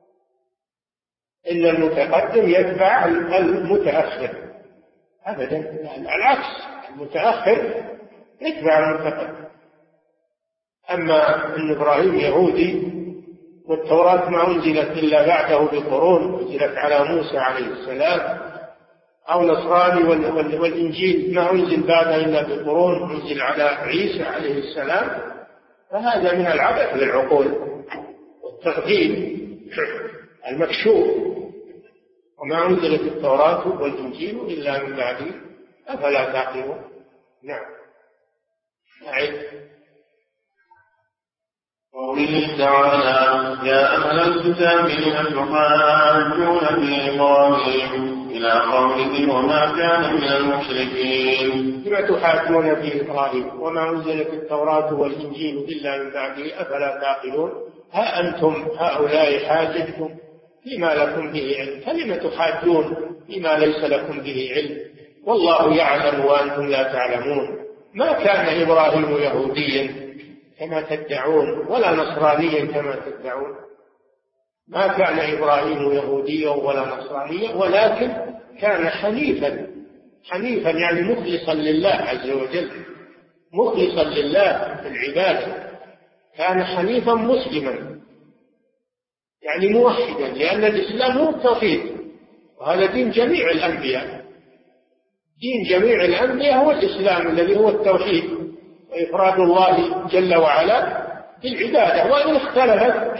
إن المتقدم يتبع المتأخر أبدا، العكس، المتأخر اتبع المتقدم. أما أن إبراهيم يهودي والتوراة ما أنزلت إلا بعده بقرون، أنزلت على موسى عليه السلام، أو نصراني والإنجيل ما أنزل بعده إلا بقرون، أنزل على عيسى عليه السلام، فهذا من العبث بالعقول والتغيير المكشوف. وما أنزلت التوراة والإنجيل إلا من بعده أفلا تعقلون. نعم. قوله تعالى: يا أهل الكتاب لم تحاجون في إبراهيم إلى قوله وما كان من المشركين. لم تحاجون في إبراهيم وما أنزلت التوراة والإنجيل إلا من بعده أفلا تعقلون. ها أنتم هؤلاء حاجتكم فيما لكم به علم، فلم تحاجون فيما ليس لكم به علم والله يعلم وأنتم لا تعلمون. ما كان إبراهيم يهوديا كما تدعون ولا نصرانيا كما تدعون. ما كان إبراهيم يهوديا ولا نصرانيا، ولكن كان حنيفا يعني مخلصا لله عز وجل، مخلصا لله في العبادة. كان حنيفا مسلما يعني موحدا، لأن الإسلام هو التوحيد، وهذا دين جميع الأنبياء. دين جميع الأنبياء هو الإسلام الذي هو التوحيد وإفراد الله جل وعلا بالعبادة. وإن اختلفت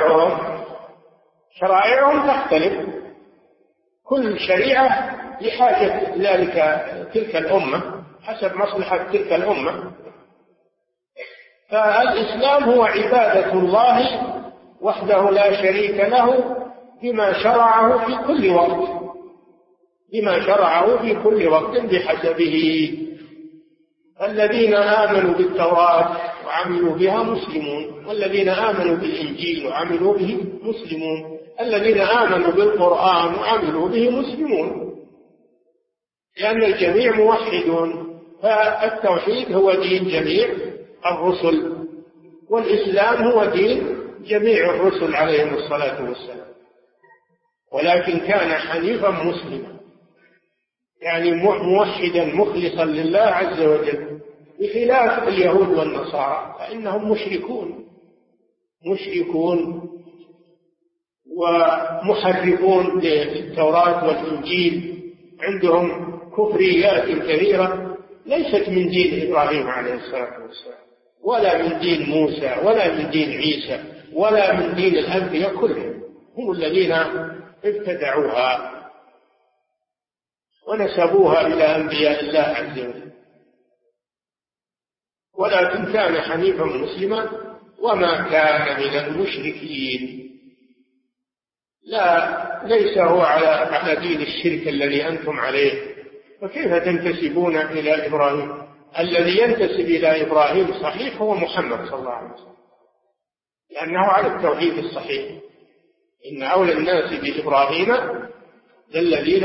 شرائعهم تختلف، كل شريعة لحاجة ذلك تلك الأمة حسب مصلحة تلك الأمة. فالإسلام هو عبادة الله وحده لا شريك له بما شرعه في كل وقت، بحسبه. الذين آمنوا بالتوراة وعملوا بها مسلمون، والذين آمنوا بالإنجيل وعملوا به مسلمون، الذين آمنوا بالقرآن وعملوا به مسلمون، لأن الجميع موحدون. فالتوحيد هو دين جميع الرسل، والإسلام هو دين جميع الرسل عليهم الصلاة والسلام. ولكن كان حنيفا مسلما يعني موحدا مخلصا لله عز وجل، بخلاف اليهود والنصارى فإنهم مشركون ومحرفون للتوراة والإنجيل، عندهم كفريات كثيرة ليست من دين إبراهيم عليه الصلاة والسلام، ولا من دين موسى، ولا من دين عيسى، ولا من دين الأنبياء كلهم. هم الذين ابتدعوها ونسبوها إلى أنبياء الله عز وجل. ولكن كان حنيفا مسلما وما كان من المشركين. ليس هو على دين الشرك الذي أنتم عليه. فكيف تنتسبون إلى إبراهيم؟ الذي ينتسب إلى إبراهيم صحيح هو محمد صلى الله عليه وسلم، لأنه على التوحيد الصحيح. إن أولى الناس بإبراهيم الذين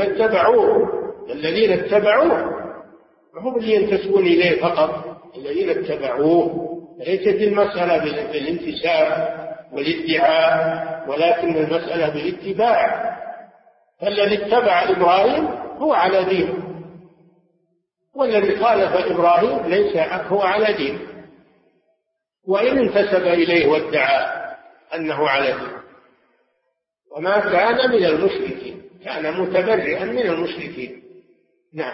اتبعوه، وهم اللي ينتسبون إليه فقط، الذين اتبعوه. ليست المسألة بالانتساب والادعاء، ولكن المسألة بالاتباع. فالذي اتبع إبراهيم هو على دينه، والذي خالف إبراهيم ليس هو على دينه، وإن انتسب إليه وادعى أنه على دينه. وما كان من المشركين، كان متبرئا من المشركين. نعم.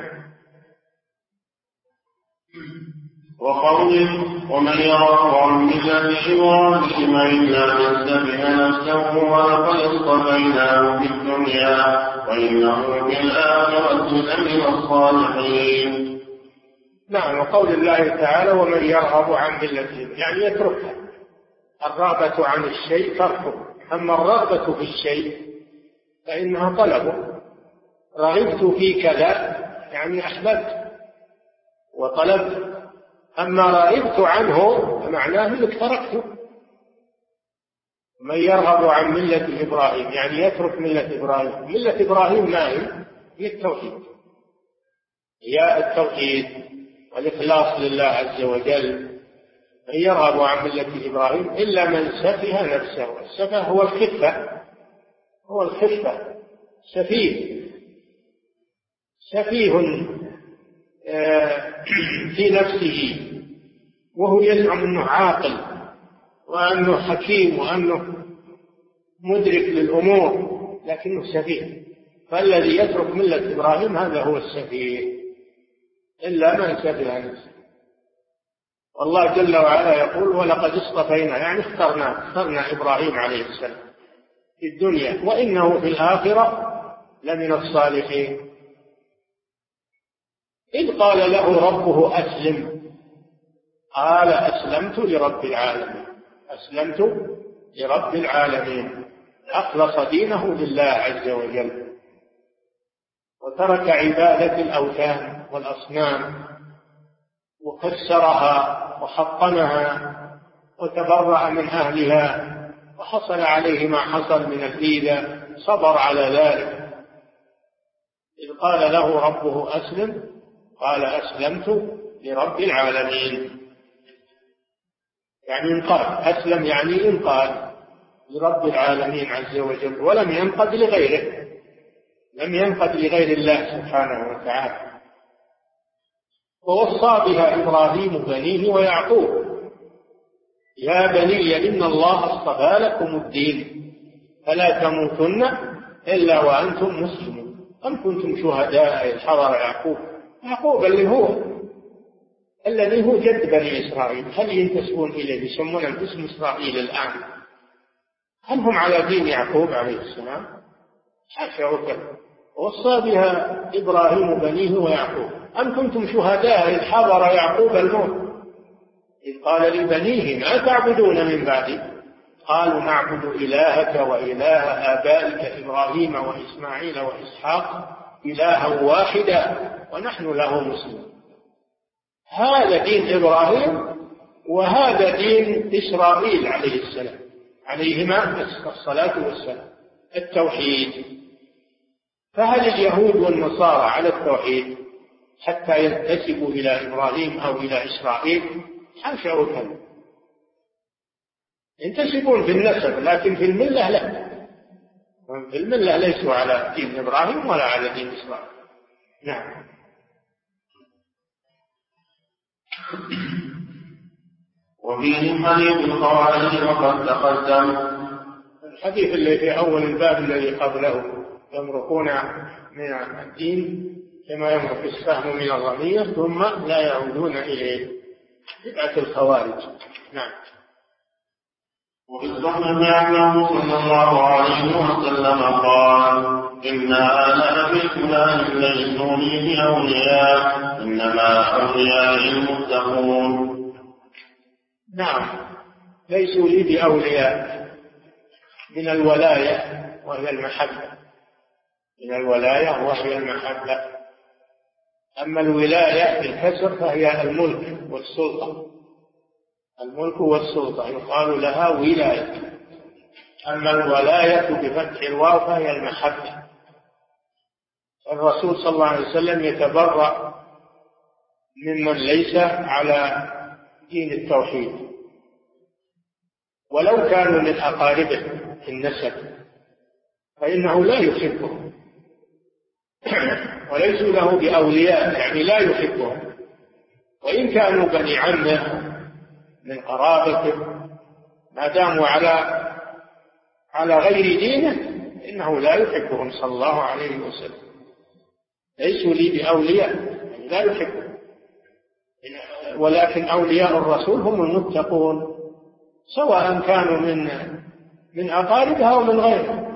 وقوله ومن يرغب عن ملة إبراهيم إلا من سفه نفسه ولقد اصطفيناه في الدنيا وإنه في الآخرة لمن الصالحين. نعم. وقول الله تعالى ومن يرغب عن ملة يعني يتركها. الرغبة عن الشيء تركه، أما الرغبة في الشيء فإنها طلبه. رغبت في كذا يعني أحببت وطلبت، أما رغبت عنه فمعناه أنك تركته. من يرغب عن ملة إبراهيم يعني يترك ملة إبراهيم. ملة إبراهيم ما هي التوحيد، هي التوحيد والإخلاص لله عز وجل. من يرغب عن ملة إبراهيم إلا من سفه نفسه. السفه هو الخفة، سفيه في نفسه وهو يزعم أنه عاقل وأنه حكيم وأنه مدرك للأمور، لكنه سفيه. فالذي يترك ملة إبراهيم هذا هو السفيه، إلا من سفه نفسه. والله جل وعلا يقول: ولقد اصطفينا، يعني اخترنا إبراهيم عليه السلام في الدنيا وإنه في الآخرة لمن الصالحين. إذ قال له ربه أسلم، قال: أسلمت لرب العالمين. أسلمت لرب العالمين، أخلص دينه لله عز وجل، وترك عبادة الأوثان والأصنام، وكسرها وحطمها وتبرأ من أهلها، وحصل عليه ما حصل من الإيذاء، صبر على ذلك. إذ قال له ربه أسلم، قال: أسلمت لرب العالمين، يعني انقاد. أسلم يعني انقاد لرب العالمين عز وجل، ولم ينقد لغيره، لم ينقد لغير الله سبحانه وتعالى. ووصى بها إبراهيم بنيه ويعقوب: يا بني إن الله اصطفى لكم الدين فلا تموتن إلا وأنتم مسلمون. أم كنتم شهداء إذ حضر يعقوب الذي هو جد بني إسرائيل، هل ينتسبون إليه، يسمونه باسم إسرائيل الآن؟ هل هم على دين يعقوب عليه السلام؟ حاشا وكذا. وصى بها إبراهيم بنيه ويعقوب: أم كنتم شهداء إذ حضر يعقوب الموت إذ قال لبنيه ما تعبدون من بعدي قالوا نعبد إلهك وإله آبائك إبراهيم وإسماعيل وإسحاق إلها واحدا ونحن له مسلمون. هذا دين إبراهيم وهذا دين إسرائيل عليه السلام، عليهما الصلاة والسلام، التوحيد. فهل اليهود والنصارى على التوحيد حتى ينتسبوا إلى إبراهيم أو إلى إسرائيل؟ حاشا وكلا، ينتسبون في النسب لكن في الملة لا، في الملة ليسوا على دين إبراهيم ولا على دين إسرائيل. نعم. وفيه حديث الخوارج وقد تقدم. الحديث اللي في أول الباب الذي قبله: يمرقون من الدين كما يمرق السهم من الرمية ثم لا يعودون إليه، بدعة الخوارج. نعم. وفي الصحيح أنه صلى الله عليه وسلم قال: إن آل أبي فلان ليسوا لي بأولياء إنما أولياء المتقون. نعم، ليسوا لي بأولياء من الولاية وهي المحبة، من الولاية وهي المحبة. أما الولاية بالكسر فهي الملك والسلطة، الملك والسلطة يقال لها ولاية. أما الولاية بفتح الواو فهي المحبة. الرسول صلى الله عليه وسلم يتبرأ ممن ليس على دين التوحيد ولو كانوا من أقاربه في النسب، فإنه لا يحبهم وليسوا له بأولياء، يعني لا يحبهم، وإن كانوا بني عمه من قرابته ما داموا على غير دينه إنه لا يحبهم صلى الله عليه وسلم. ليسوا لي بأولياء، يعني لا يحبهم، ولكن أولياء الرسول هم المتقون سواء كانوا من أقاربها أو من غيره،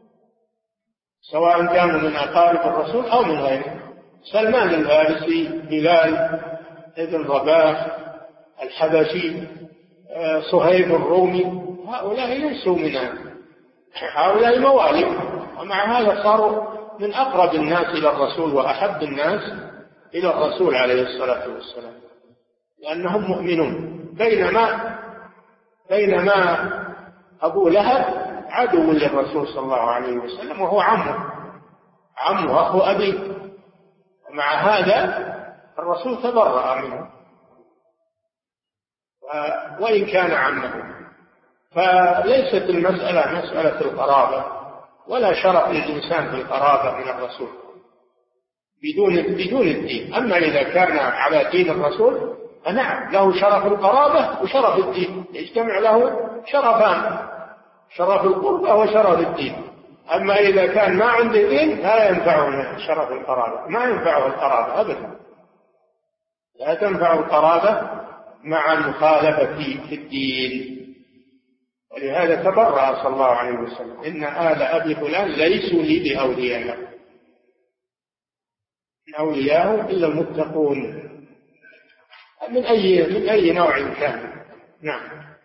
سواء كانوا من أقارب الرسول أو من غيره. سلمان الفارسي، بلال ابن رباح الحبشي، صهيب الرومي، هؤلاء ليسوا منها، هؤلاء موالي، ومع هذا صاروا من أقرب الناس إلى الرسول وأحب الناس إلى الرسول عليه الصلاة والسلام، لأنهم مؤمنون. بينما أبو لهب عدو للرسول صلى الله عليه وسلم وهو عمه أخو أبي، ومع هذا الرسول تبرأ منه وإن كان عمه. فليست المسألة مسألة القرابة، ولا شرف للإنسان في القرابة من الرسول بدون الدين. أما إذا كان على دين الرسول نعم، له شرف القرابة وشرف الدين، يجتمع له شرفان، شرف القربة وشرف الدين. أما إذا كان ما عنده دين لا ينفعه شرف القرابة، ما ينفعه القرابة أبدا، لا تنفع القرابة مع المخالفة في الدين. ولهذا تبرأ صلى الله عليه وسلم: إن آل أبي فلان ليسوا لي بأولياء، من أولياءه إلا المتقون، من أي نوع كان. نعم.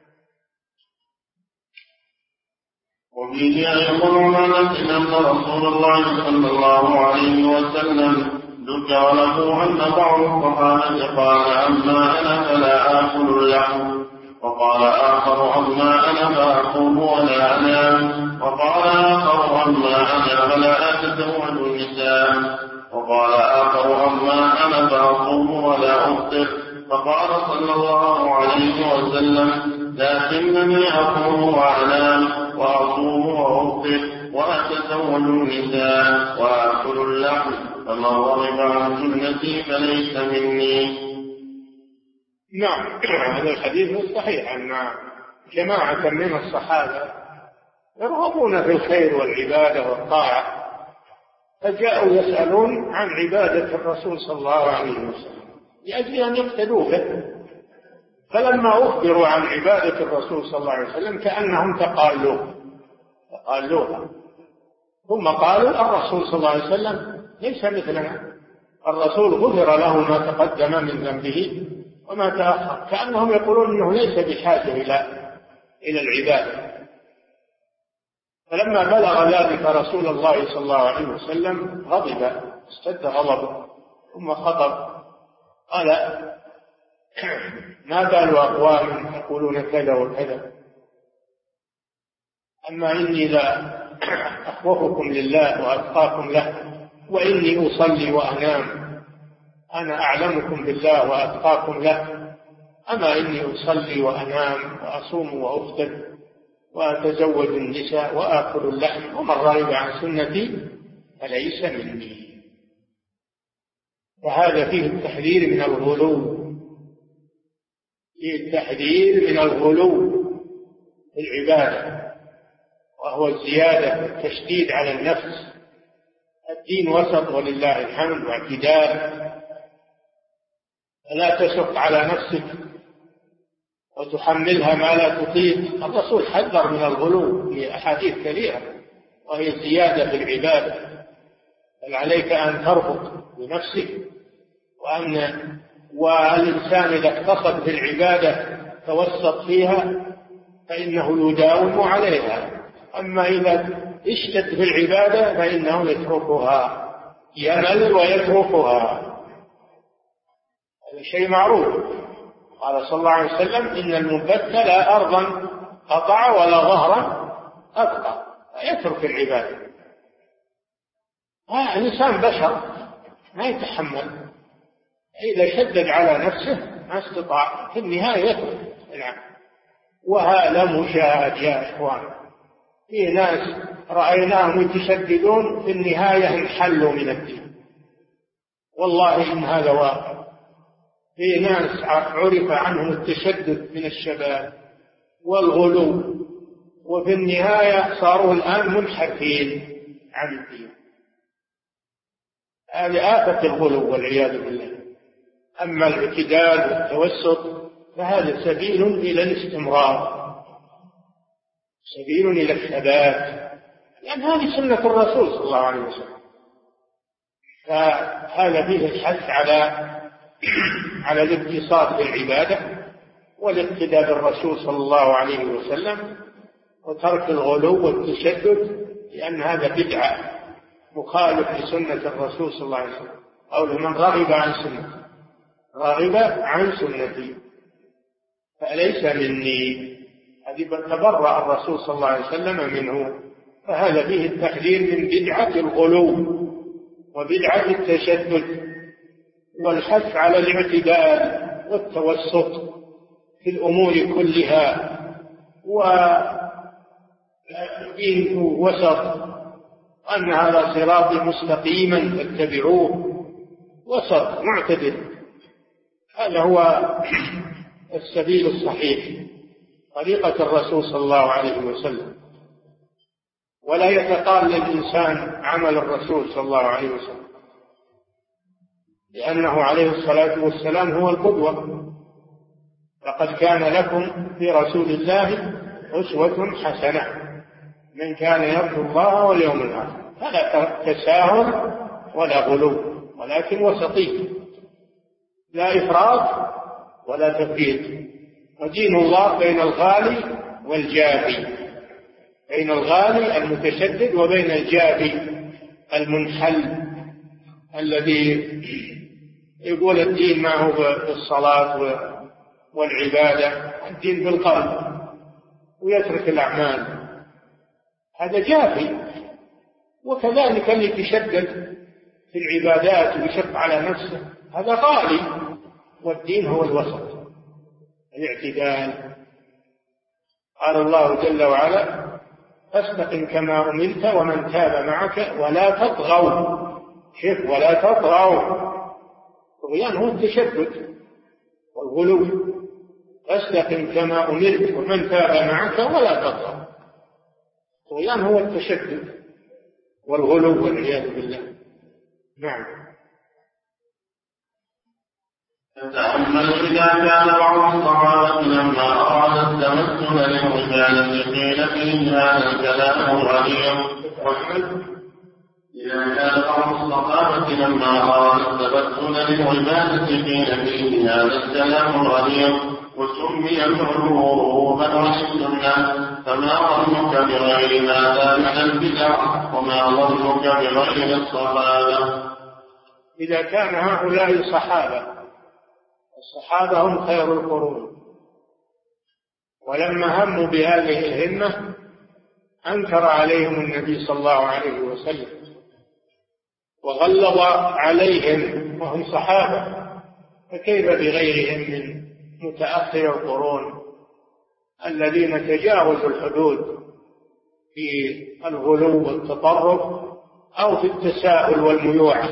وفيه أيضا عن أن رسول الله صلى الله عليه وسلم ذكر له أن بعض الصحابة قال: أما أنا فلا آكل اللحم، وقال آخر: أما أنا فأقوم ولا أنام، وقال آخر: أما أنا فلا أتزوج النساء، وقال آخر: أما أنا فأقوم ولا أفطر. فقال صلى الله عليه وسلم: لكنني أقوم وأنام وأصوم وأفطر وأتزوج النساء وآكل اللحم، فمن رغب عن سنتي فليس مني. نعم، هذا الحديث صحيح أن جماعة من الصحابة يرغبون في الخير والعبادة والطاعة، فجاءوا يسألون عن عبادة الرسول صلى الله عليه وسلم لأجل أن يقتدوا به، فلما أخبروا عن عبادة الرسول صلى الله عليه وسلم كأنهم تقالوها، ثم قالوا: الرسول صلى الله عليه وسلم ليس مثلنا، الرسول غفر له ما تقدم من ذنبه وما تأخر، كأنهم يقولون أنه ليس بحاجة إلى العبادة. فلما بلغ ذلك رسول الله صلى الله عليه وسلم غضب، اشتد غضبه، ثم خطب قال: ما بال أقوام يقولون كذا وكذا، أما إني لا أخوفكم لله وأتقاكم له، وإني أصلي وأنام، أنا أعلمكم بالله وأتقاكم له، أما إني أصلي وأنام وأصوم وأفطر وأتزوج النساء وآكل اللحم، ومن رغب عن سنتي فليس مني. وهذا فيه التحذير من الغلو، فيه التحذير من الغلو في العبادة، وهو الزيادة والتشديد على النفس. الدين وسط ولله الحمد واعتدال، فلا تشق على نفسك وتحملها ما لا تطيق. الرسول حذر من الغلو في أحاديث كثيرة، وهي الزيادة في العبادة، بل عليك أن ترفق بنفسك، والإنسان إذا اقتصد في العبادة توسط فيها فإنه يداوم عليها، أما إذا اشتد في العبادة فإنه يتركها، يمل ويتركها. هذا شيء معروف. قال صلى الله عليه وسلم: إن المبت لا أرضا قطع ولا ظهرا أبقى، يترك العبادة. الإنسان بشر ما يتحمل، إذا شدد على نفسه ما استطاع في النهاية يترك. وهذا مشاهد يا إخوان، في ناس رأيناهم يتشددون في النهاية انحلوا من الدين، والله إن هذا واقع. في ناس عرف عنهم التشدد من الشباب والغلو، وفي النهاية صاروا الآن منحرفين عن الدين. هذه آفة الغلو والعياذ بالله. أما الاعتدال والتوسط فهذا سبيل إلى الاستمرار، سبيل إلى الثبات، لأن هذه سنة الرسول صلى الله عليه وسلم. فهذا فيه الحث على الاتصال بالعبادة والاقتداء بالرسول صلى الله عليه وسلم، وترك الغلو والتشدد، لأن هذا بدعة مخالف لسنة الرسول صلى الله عليه وسلم. أو من رغب عن سنتي فليس مني. هذه تبرأ الرسول صلى الله عليه وسلم منه. فهذا فيه التحذير من بدعة الغلو وبدعة التشدد، والحث على الاعتدال والتوسط في الأمور كلها، والدين وسط، أن هذا صراطي مستقيما فاتبعوه، وسط معتدل. هذا هو السبيل الصحيح، طريقة الرسول صلى الله عليه وسلم. ولا يتقال الإنسان عمل الرسول صلى الله عليه وسلم، لأنه عليه الصلاة والسلام هو القدوة. لقد كان لكم في رسول الله أسوة حسنة من كان يرجو الله واليوم الآخر. فلا تساهل ولا غلو، ولكن وسطي، لا إفراط ولا تفريط. ودين الله بين الغالي والجافي، بين الغالي المتشدد وبين الجافي المنحل الذي يقول الدين معه بالصلاة والعبادة، الدين بالقلب، ويترك الأعمال، هذا جافي. وكذلك اللي يتشدد في العبادات ويشق على نفسه هذا غالي. والدين هو الوسط، الاعتدال. قال الله جل وعلا: فاستقم كما أمرت ومن تاب معك ولا تطغوا. شوف، ولا تطغوا. الطغيان هو التشدد والغلو. فاستقم كما أمرت ومن تاب معك ولا تطغوا. الطغيان هو التشدد والغلو والعياذ بالله. نعم. تأمل إذا كان بعض الصحابة لما أراد التمثل للرجال قيل فيه هذا الكلام الغليظ. إذا كان بعض الصحابة لما أراد التمثل للعبادة قيل فيه هذا الكلام الغليظ وسمي العلو روحا والسنة. فما ظنك بغير هذا من البدع وما ظنك بغير الصحابة؟ إذا كان هؤلاء صحابة، الصحابة هم خير القرون، ولما هموا بهذه الهمة أنكر عليهم النبي صلى الله عليه وسلم وغلظ عليهم وهم صحابة، فكيف بغيرهم من متأخر القرون الذين تجاوزوا الحدود في الغلو والتطرف أو في التساهل والميوعة.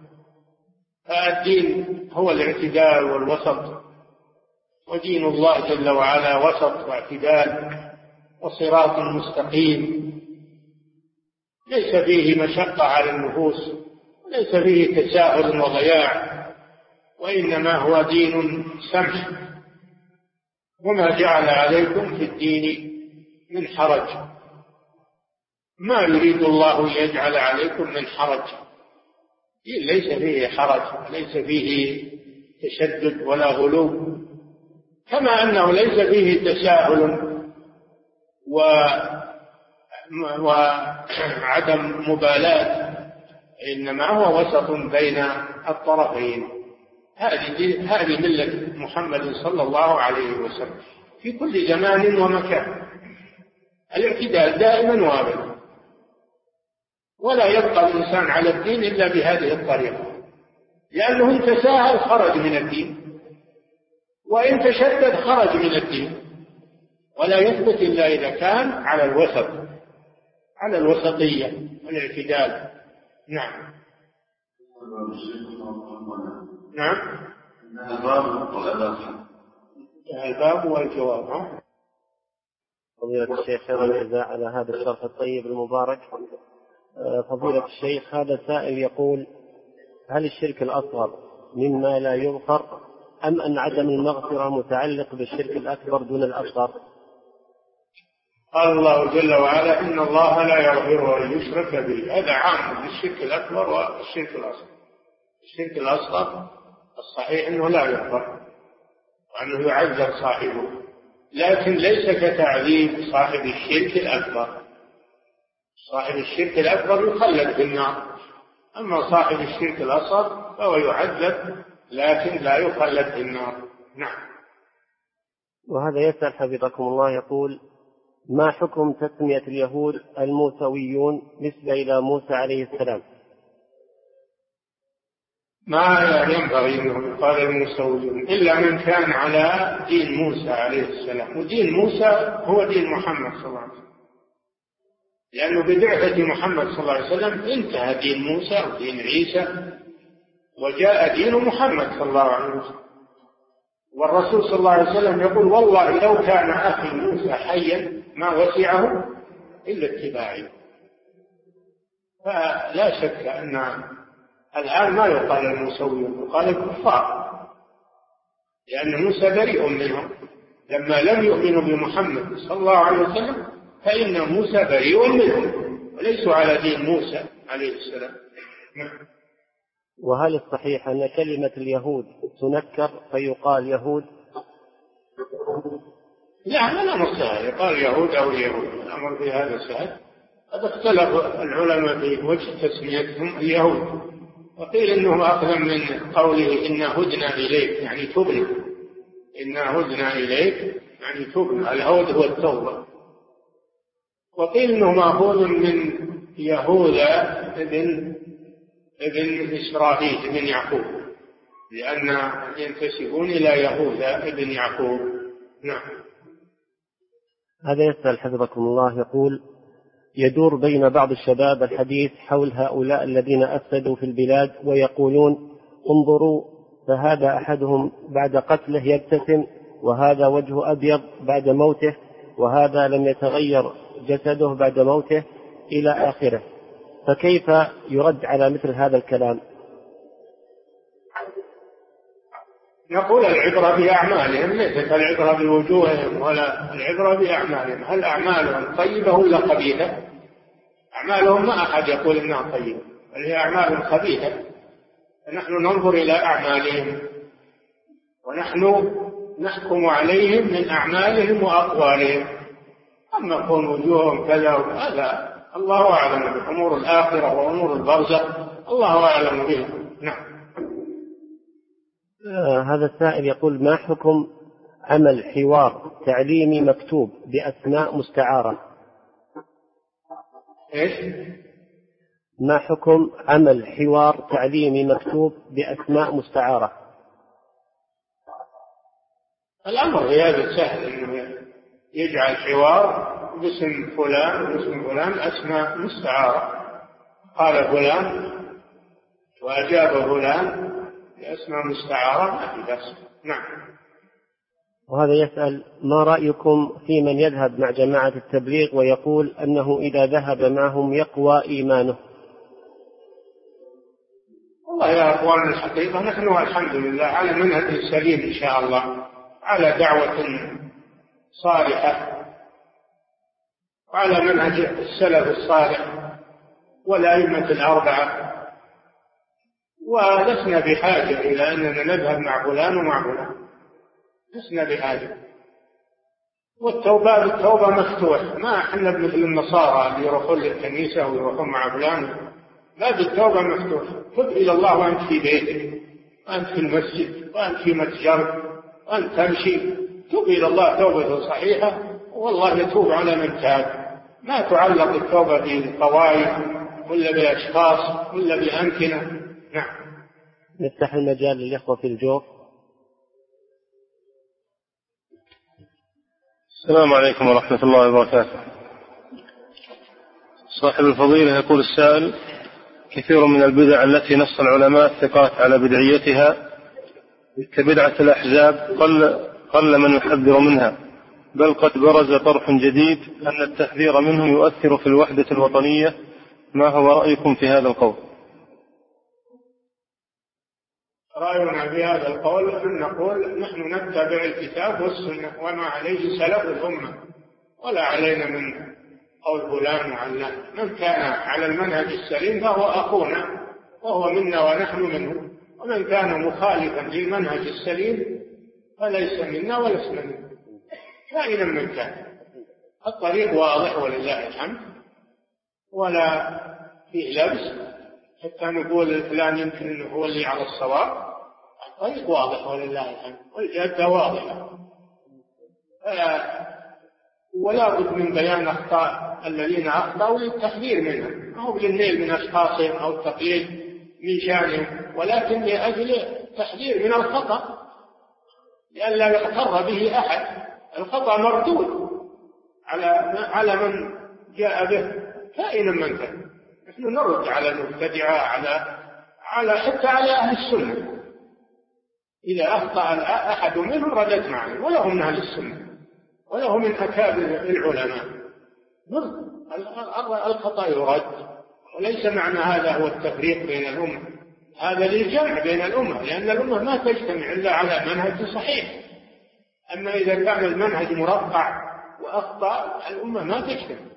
فالدين هو الاعتدال والوسط، ودين الله جل وعلا وسط واعتدال وصراط مستقيم، ليس فيه مشقة على النفوس، وليس فيه تساهل وضياع، وإنما هو دين سمح. وما جعل عليكم في الدين من حرج، ما يريد الله يجعل عليكم من حرج. ليس فيه حرج، ليس فيه تشدد ولا غلو، كما أنه ليس فيه تساهل وعدم مبالاة، إنما هو وسط بين الطرفين. هذه ملة محمد صلى الله عليه وسلم في كل زمان ومكان، الاعتدال دائما وابدا، ولا يبقى الإنسان على الدين إلا بهذه الطريقة، لأنه إن تساهل خرج من الدين، وإن تشدد خرج من الدين، ولا يثبت إلا إذا كان على الوسط، على الوسطية والاعتدال. نعم. نعم. الباب والجواب. فضيلة الشيخ خير الجزاء على هذا الشرح الطيب المبارك. فضيلة الشيخ، هذا سائل يقول: هل الشرك الأصغر مما لا يغفر، أم أن عدم المغفرة متعلق بالشرك الأكبر دون الأصغر؟ قال الله جل وعلا: إن الله لا يغفر أن يشرك به. هذا عام بالشرك الأكبر والشرك الأصغر. الشرك الأصغر الصحيح أنه لا يغفر وأنه يعذب صاحبه، لكن ليس كتعذيب صاحب الشرك الأكبر. صاحب الشرك الأكبر يخلد في النار، أما صاحب الشرك الأصغر فهو يعذب لكن لا يخلد في النار. نعم. وهذا يسأل حفظكم الله يقول: ما حكم تسمية اليهود الموسويون نسبة إلى موسى عليه السلام؟ ما ينبغي أنه يقال الموسويون إلا من كان على دين موسى عليه السلام، ودين موسى هو دين محمد صلى الله عليه وسلم، لأنه ببعثة محمد صلى الله عليه وسلم انتهى دين موسى ودين عيسى وجاء دين محمد صلى الله عليه وسلم. والرسول صلى الله عليه وسلم يقول والله لو كان أخي موسى حيا ما وسعه إلا اتباعي. فلا شك أن الآن ما يقال الموسويون، يقال الكفار، لأن موسى بريء منهم لما لم يؤمنوا بمحمد صلى الله عليه وسلم، فإن موسى بريء منهم وليسوا على دين موسى عليه السلام. وهل الصحيح أن كلمة اليهود تنكر فيقال يهود؟ لا، هذا أمر سهل، يقال يهود أو اليهود، الأمر في هذا سهل. قد اختلف العلماء في وجه تسميتهم اليهود، وقيل إنه أخذ من قوله إنا هدنا إليك يعني تبنا، إنا هدنا إليك يعني تبنا، الهود هو التوبة. وقيل إنه مأخوذ من يهوذا ابن إسرائيل ابن يعقوب، لأن ينتسبون إلى يهوذا ابن يعقوب. نعم. هذا يسأل حفظكم الله، يقول: يدور بين بعض الشباب الحديث حول هؤلاء الذين أفسدوا في البلاد ويقولون: انظروا، فهذا أحدهم بعد قتله يبتسم، وهذا وجهه أبيض بعد موته، وهذا لم يتغير جسده بعد موته، إلى آخره. فكيف يرد على مثل هذا الكلام؟ نقول العبرة بأعمالهم، ليست العبرة بوجوههم ولا العبرة بأعمالهم. هل أعمالهم طيبة ولا قبيحة؟ أعمالهم ما أحد يقول إنها طيبة، بل هي أعمالهم خبيثة. فنحن ننظر إلى أعمالهم ونحن نحكم عليهم من أعمالهم وأقوالهم. أما يكون وجوههم كذا وهذا الله أعلم بأمور الآخرة وأمور البرزخ، الله أعلم بها. نعم. هذا السائل يقول: ما حكم عمل حوار تعليمي مكتوب بأسماء مستعارة؟ إيش؟ ما حكم عمل حوار تعليمي مكتوب بأسماء مستعارة؟ الأمر هذا سهل، إنه يجعل حوار باسم فلان واسم فلان أسماء مستعارة، قال فلان وأجاب فلان بأسماء مستعارة، ما في بأس. نعم. وهذا يسأل: ما رأيكم في من يذهب مع جماعة التبليغ ويقول أنه إذا ذهب معهم يقوى إيمانه؟ والله يا أخوان، الحقيقة نحن الحمد لله على منهج سليم إن شاء الله، على دعوة صالحة وعلى منهج السلف الصالح والأئمة الأربعة، ولسنا بحاجة إلى أننا نذهب مع فلان ومع فلان، لسنا بحاجة. والتوبة مفتوح، ما احنا مثل النصارى اللي يروحون للكنيسة ويروحون مع فلان. باب التوبة مفتوح، تب إلى الله وأنت في بيتك، وأنت في المسجد، وأنت في متجرك، وأنت تمشي، تب إلى الله توبة صحيحة، والله يتوب على من تاب. ما تعلق التوبة بالطوائف ولا بأشخاص ولا بأمكنة. نعم. نفتح المجال للإخوة في الجوف. السلام عليكم ورحمة الله وبركاته. صاحب الفضيلة يقول السائل: كثير من البدع التي نص العلماء الثقات على بدعيتها كبدعة الأحزاب قل من يحذر منها، بل قد برز طرح جديد أن التحذير منه يؤثر في الوحدة الوطنية. ما هو رأيكم في هذا القول؟ رأينا في هذا القول أن نقول نحن نتبع الكتاب والسنة وما عليه سلف الأمة، ولا علينا من قول فلان وعلان. من كان على المنهج السليم فهو أخونا وهو منا ونحن منه، ومن كان مخالفا للمنهج السليم فليس منا ولسنا منه، كائنا من كان. الطريق واضح ولله الحمد، ولا فيه لبس حتى نقول فلان يمكن هو اللي على الصواب. الطريق واضح ولله الحمد، والجادة واضحة، ولا بد من بيان أخطاء الذين أخطأوا للتحذير منهم، ما هو للنيل من أشخاصهم أو التقليد من شانهم، ولكن لأجل التحذير من الخطأ لئلا يغتر به أحد. الخطأ مردود على من جاء به كائنا من كان. نحن نرد على المبتدعة، على حتى على أهل السنة، إذا أخطأ أحد منهم رددنا عليه، ولا هم من أهل السنة ولا هم من أكابر العلماء. الخطأ يرد، وليس معنى هذا هو التفريق بين الأمة، هذا للجمع بين الأمة، لأن الأمة ما تجتمع إلا على منهج صحيح. أما إذا كان المنهج مرقع وأخطأ الأمة ما تجتمع.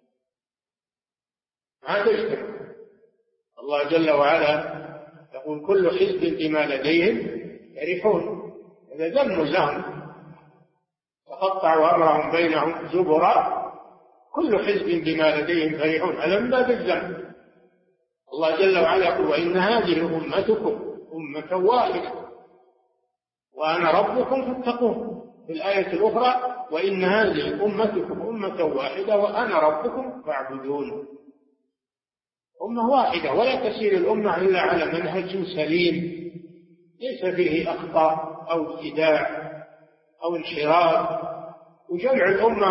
الله جل وعلا يقول كل حزب بما لديهم يرحون، هذا ذم لهم، فقطعوا أمرهم بينهم زبرا كل حزب بما لديهم فرحون، هذا من باب الذم. الله جل وعلا يقول وإن هذه أمتكم أمة واحدة وأنا ربكم فاتقون. في الآية الأخرى وإن هذه أمتكم أمة واحدة وأنا ربكم فاعبدون. أمة واحدة، ولا تسير الأمة إلا على منهج سليم ليس فيه أخطاء أو ابتداع أو انحراف. وجمع الأمة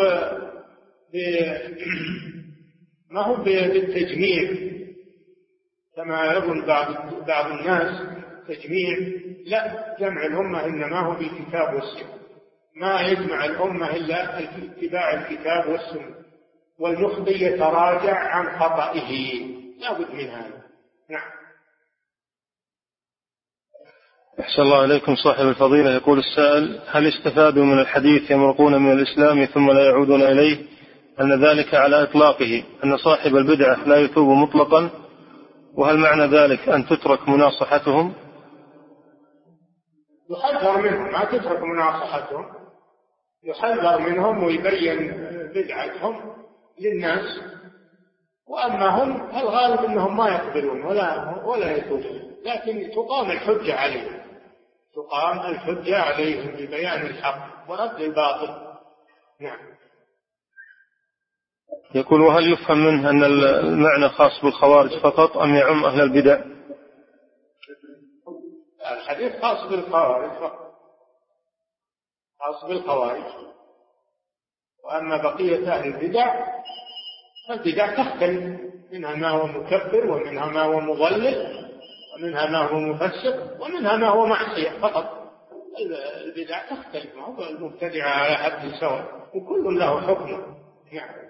ما هو بالتجميع كما يظن بعض الناس تجميع، لا، جمع الأمة إنما هو بالكتاب والسنة. ما يجمع الأمة إلا اتباع الكتاب والسنة، والمخطئ يتراجع عن خطئه، لا بد من هذا. نعم. أحسن الله إليكم صاحب الفضيلة. يقول السائل هل استفادوا من الحديث يمرقون من الإسلام ثم لا يعودون إليه أن ذلك على إطلاقه أن صاحب البدعة لا يتوب مطلقا، وهل معنى ذلك أن تترك مناصحتهم؟ يحذر منهم، ما تترك مناصحتهم، يحذر منهم ويبين بدعتهم للناس. وأما هم الغالب أنهم ما يقبلون ولا يتوبون، لكن تقام الحجة عليهم ببيان الحق ورد الباطل. نعم. يقول وهل يفهم منه أن المعنى خاص بالخوارج فقط أم يعم أهل البدع؟ الحديث خاص بالخوارج فقط، خاص بالخوارج. وأما بقية أهل البدع فالبدع تختلف، منها ما هو مكفر ومنها ما هو مضلل ومنها ما هو مفسق ومنها ما هو معصية فقط. البدع تختلف، ما هو المبتدع على حد سواء، وكل له حكمه. يعني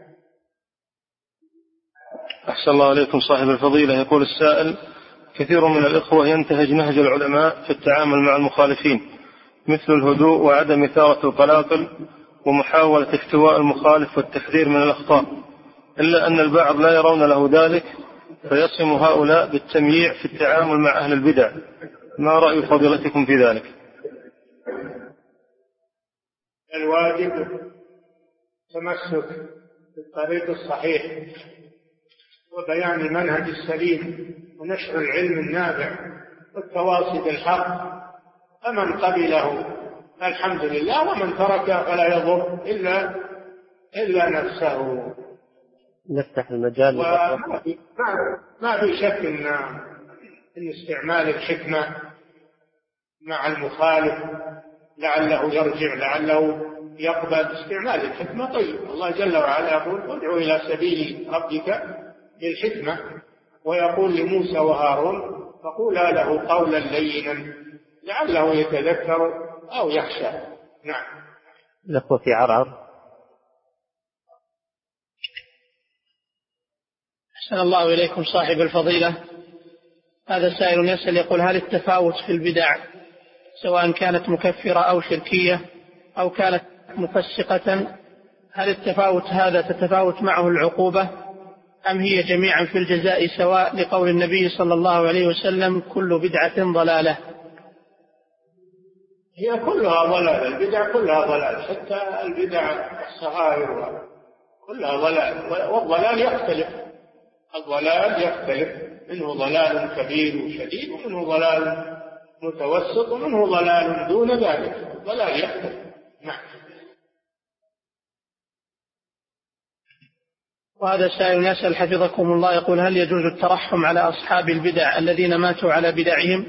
أحسن الله عليكم صاحب الفضيلة. يقول السائل كثير من الإخوة ينتهج نهج العلماء في التعامل مع المخالفين، مثل الهدوء وعدم إثارة القلاقل ومحاولة احتواء المخالف والتحذير من الأخطاء، إلا أن البعض لا يرون له ذلك فيصم هؤلاء بالتمييع في التعامل مع أهل البدع. ما رأي فضيلتكم في ذلك؟ الواجب تمسك بالطريق الصحيح وبيان المنهج السليم ونشر العلم النافع والتواصي بالحق، فمن قبله الحمد لله، ومن ترك فلا يضر إلا نفسه. نفتح المجال. ما في شك إن استعمال الحكمة مع المخالف لعله يرجع لعله يقبل، استعمال الحكمة طيب. الله جل وعلا يقول ادعو إلى سبيل ربك بالحكمة، ويقول لموسى وهارون فقولا له قولا لينا لعله يتذكر أو يخشى. نعم. الأخوة في عرعر. أحسن الله إليكم صاحب الفضيلة. هذا سائل يسأل يقول هل التفاوت في البدع سواء كانت مكفرة أو شركية أو كانت مفسقة، هل التفاوت هذا تتفاوت معه العقوبة أم هي جميعا في الجزاء سواء، لقول النبي صلى الله عليه وسلم كل بدعة ضلالة؟ هي كلها ضلال، البدع كلها ضلال، حتى البدع الصغائر كلها ضلال. والضلال يختلف، الضلال يختلف، منه ضلال كبير وشديد ومنه ضلال متوسط ومنه ضلال دون ذلك، الضلال يختلف. نعم. وهذا سائل يسأل حفظكم الله يقول هل يجوز الترحم على أصحاب البدع الذين ماتوا على بدعهم؟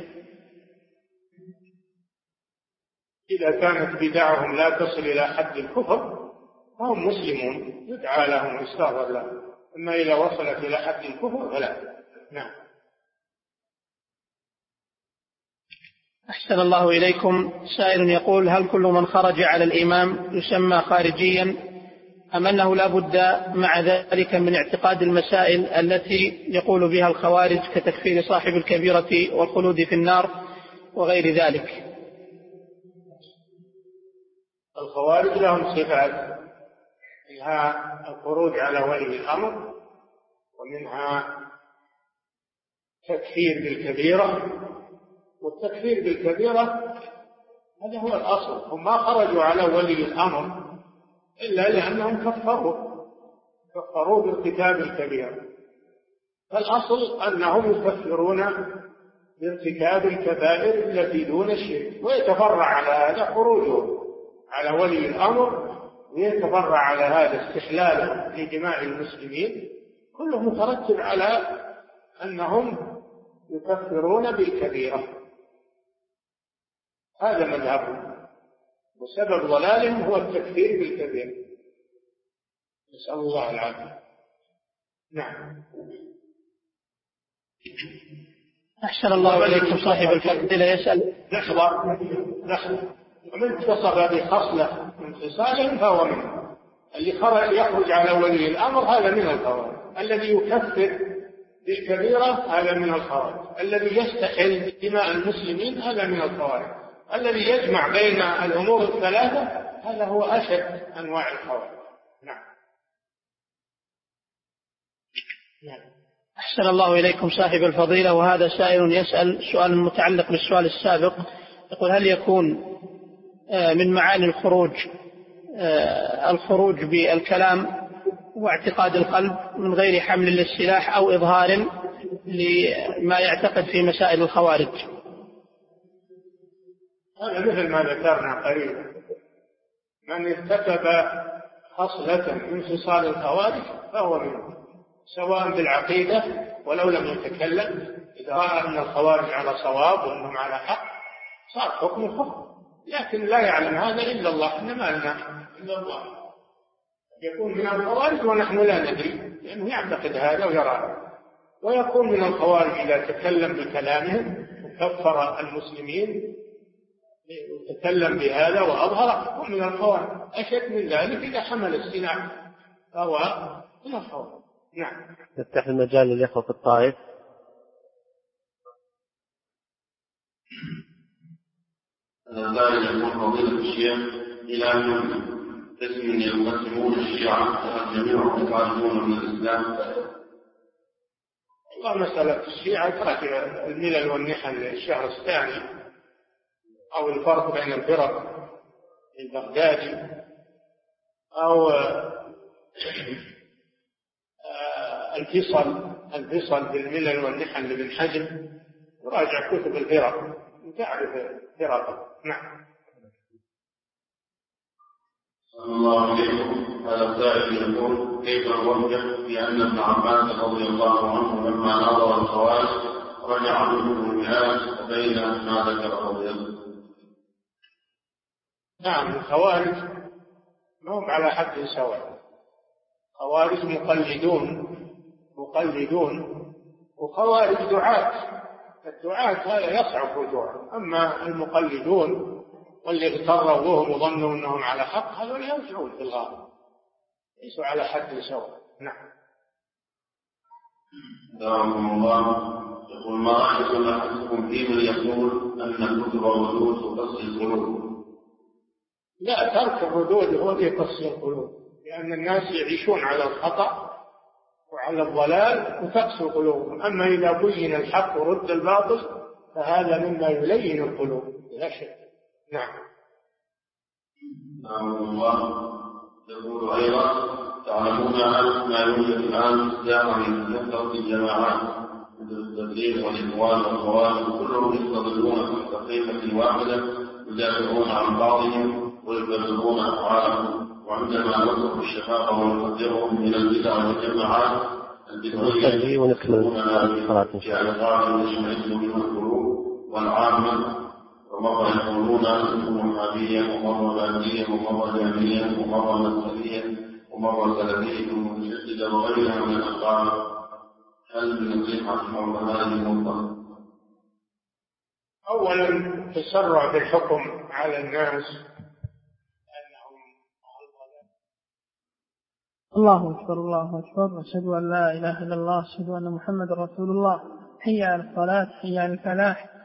إذا كانت بدعهم لا تصل إلى حد الكفر فهم مسلمون، يدعى لهم ويستغفر لهم. أما إذا وصلت إلى حد الكفر فلا. نعم. أحسن الله إليكم. سائل يقول: هل كل من خرج على الإمام يسمى خارجيا، أم أنه لا بد مع ذلك من اعتقاد المسائل التي يقول بها الخوارج كتكفير صاحب الكبيرة والخلود في النار وغير ذلك؟ الخوارج لهم صفات، منها الخروج على ولي الأمر، ومنها تكفير بالكبيرة، والتكفير بالكبيرة هذا هو الأصل. هم ما خرجوا على ولي الأمر إلا لأنهم كفروا بارتكاب الكبيرة، فالأصل أنهم يكفرون بارتكاب الكبائر التي دون الشرك، ويتفرع على هذا خروجهم على ولي الأمر، ويتفرع على هذا استحلاله لدماء المسلمين، كله مترتب على أنهم يكفرون بالكبيرة. هذا مذهبهم، وسبب ضلالهم هو التكفير بالكبيرة، نسأل الله العافية. نعم. أحسن الله إليكم. صاحب الفضيلة يسأل: لحظة. ومن اتصف بخصلة من خصالهم فهو منه. اللي يخرج على ولي الأمر هذا من الخوارج، الذي يكفر بالكبيرة هذا من الخوارج، الذي يستحل دماء المسلمين هذا من الخوارج، الذي يجمع بين الأمور الثلاثة هذا هو أشد أنواع الخوارج. نعم. أحسن الله إليكم صاحب الفضيلة. وهذا سائل يسأل سؤال متعلق بالسؤال السابق، يقول: هل يكون من معاني الخروج بالكلام واعتقاد القلب من غير حمل للسلاح أو إظهار لما يعتقد في مسائل الخوارج؟ هذا مثل ما ذكرنا قريبا، من ارتكب خصلة من خصال الخوارج فهو منه، سواء بالعقيدة ولو لم يتكلم، إذا رأى أن الخوارج على صواب وأنهم على حق صار حكم حكم، لكن لا يعلم هذا إلا الله، إنما لنا إلا الله. يكون من الخوارج ونحن لا ندري، لأنه يعتقد هذا ويرى، ويكون من الخوارج إذا تكلم بكلامهم وكفر المسلمين وتكلم بهذا وأظهر، ومن الخوارج. أشد من ذلك إذا حمل السلاح فهو من الخوارج. نعم. نفتح المجال للإخوة في الطائف. ذلك يكون فضيلة الشيخ إلى أن قسم يقسمون الشيعة جميعهم يخرجون من الإسلام. والله مسألة الشيعة تراجع الملل والنحل الشهرستاني، أو الفرق بين الفرق البغدادي، أو الفصل بالملل والنحل لابن حزم، يراجع كتب الفرق وتعرف فرقه. نعم. صلى الله عليكم. هذا السائل يقول: كيف نوجه في أن ابن عباس رضي الله عنه لما نظر الخوارج رجع عنه المئات وبين ما ذكر رضي الله؟ نعم، الخوارج ما هم على حد سواء، خوارج مقلدون وخوارج دعاة. الدعاة هذا يصعب رجوعهم، أما المقلدون واللي اغتروا بهم وظنوا أنهم على حق هذول يرجعون في الغالب، ليسوا على حد سواء. نعم. دعوكم الله. يقول: ما رأيكم أحدكم في من يقول أن كتب الردود تقسي القلوب؟ لا، ترك الردود هو اللي يقسي القلوب، لأن الناس يعيشون على الخطأ وعلى الضلال وتقسو قلوبهم. أما إذا بين الحق ورد الباطل فهذا مما يلين القلوب لا شك. نعم. الله. يقول أيضا: تعلمون أن ما يوجد الآن ساعة من كثرة الجماعات مثل التبليغ والإخوان والخوارج كلهم يستظلون تحت قيمة واحدة، يدافعون عن بعضهم ويبررون أفعالهم، وعندما نصف الشفاقة ونقدرهم من البدع والجماعات البدعية يقولون يعني قال يشمئز من القلوب والعامة، ومرة يقولون أنتم وهابية، ومرة باندية، ومرة جامية، ومرة مسلية، ومرة سلفية متشددة وغيرها من الألقاب. هل من نصيحة حول هذه النقطة؟ أولا تسرع في الحكم على الناس أنهم الله أكبر الله أكبر، أشهد أن لا إله إلا الله، أشهد أن محمد رسول الله، حي على الصلاة، حي على الفلاح،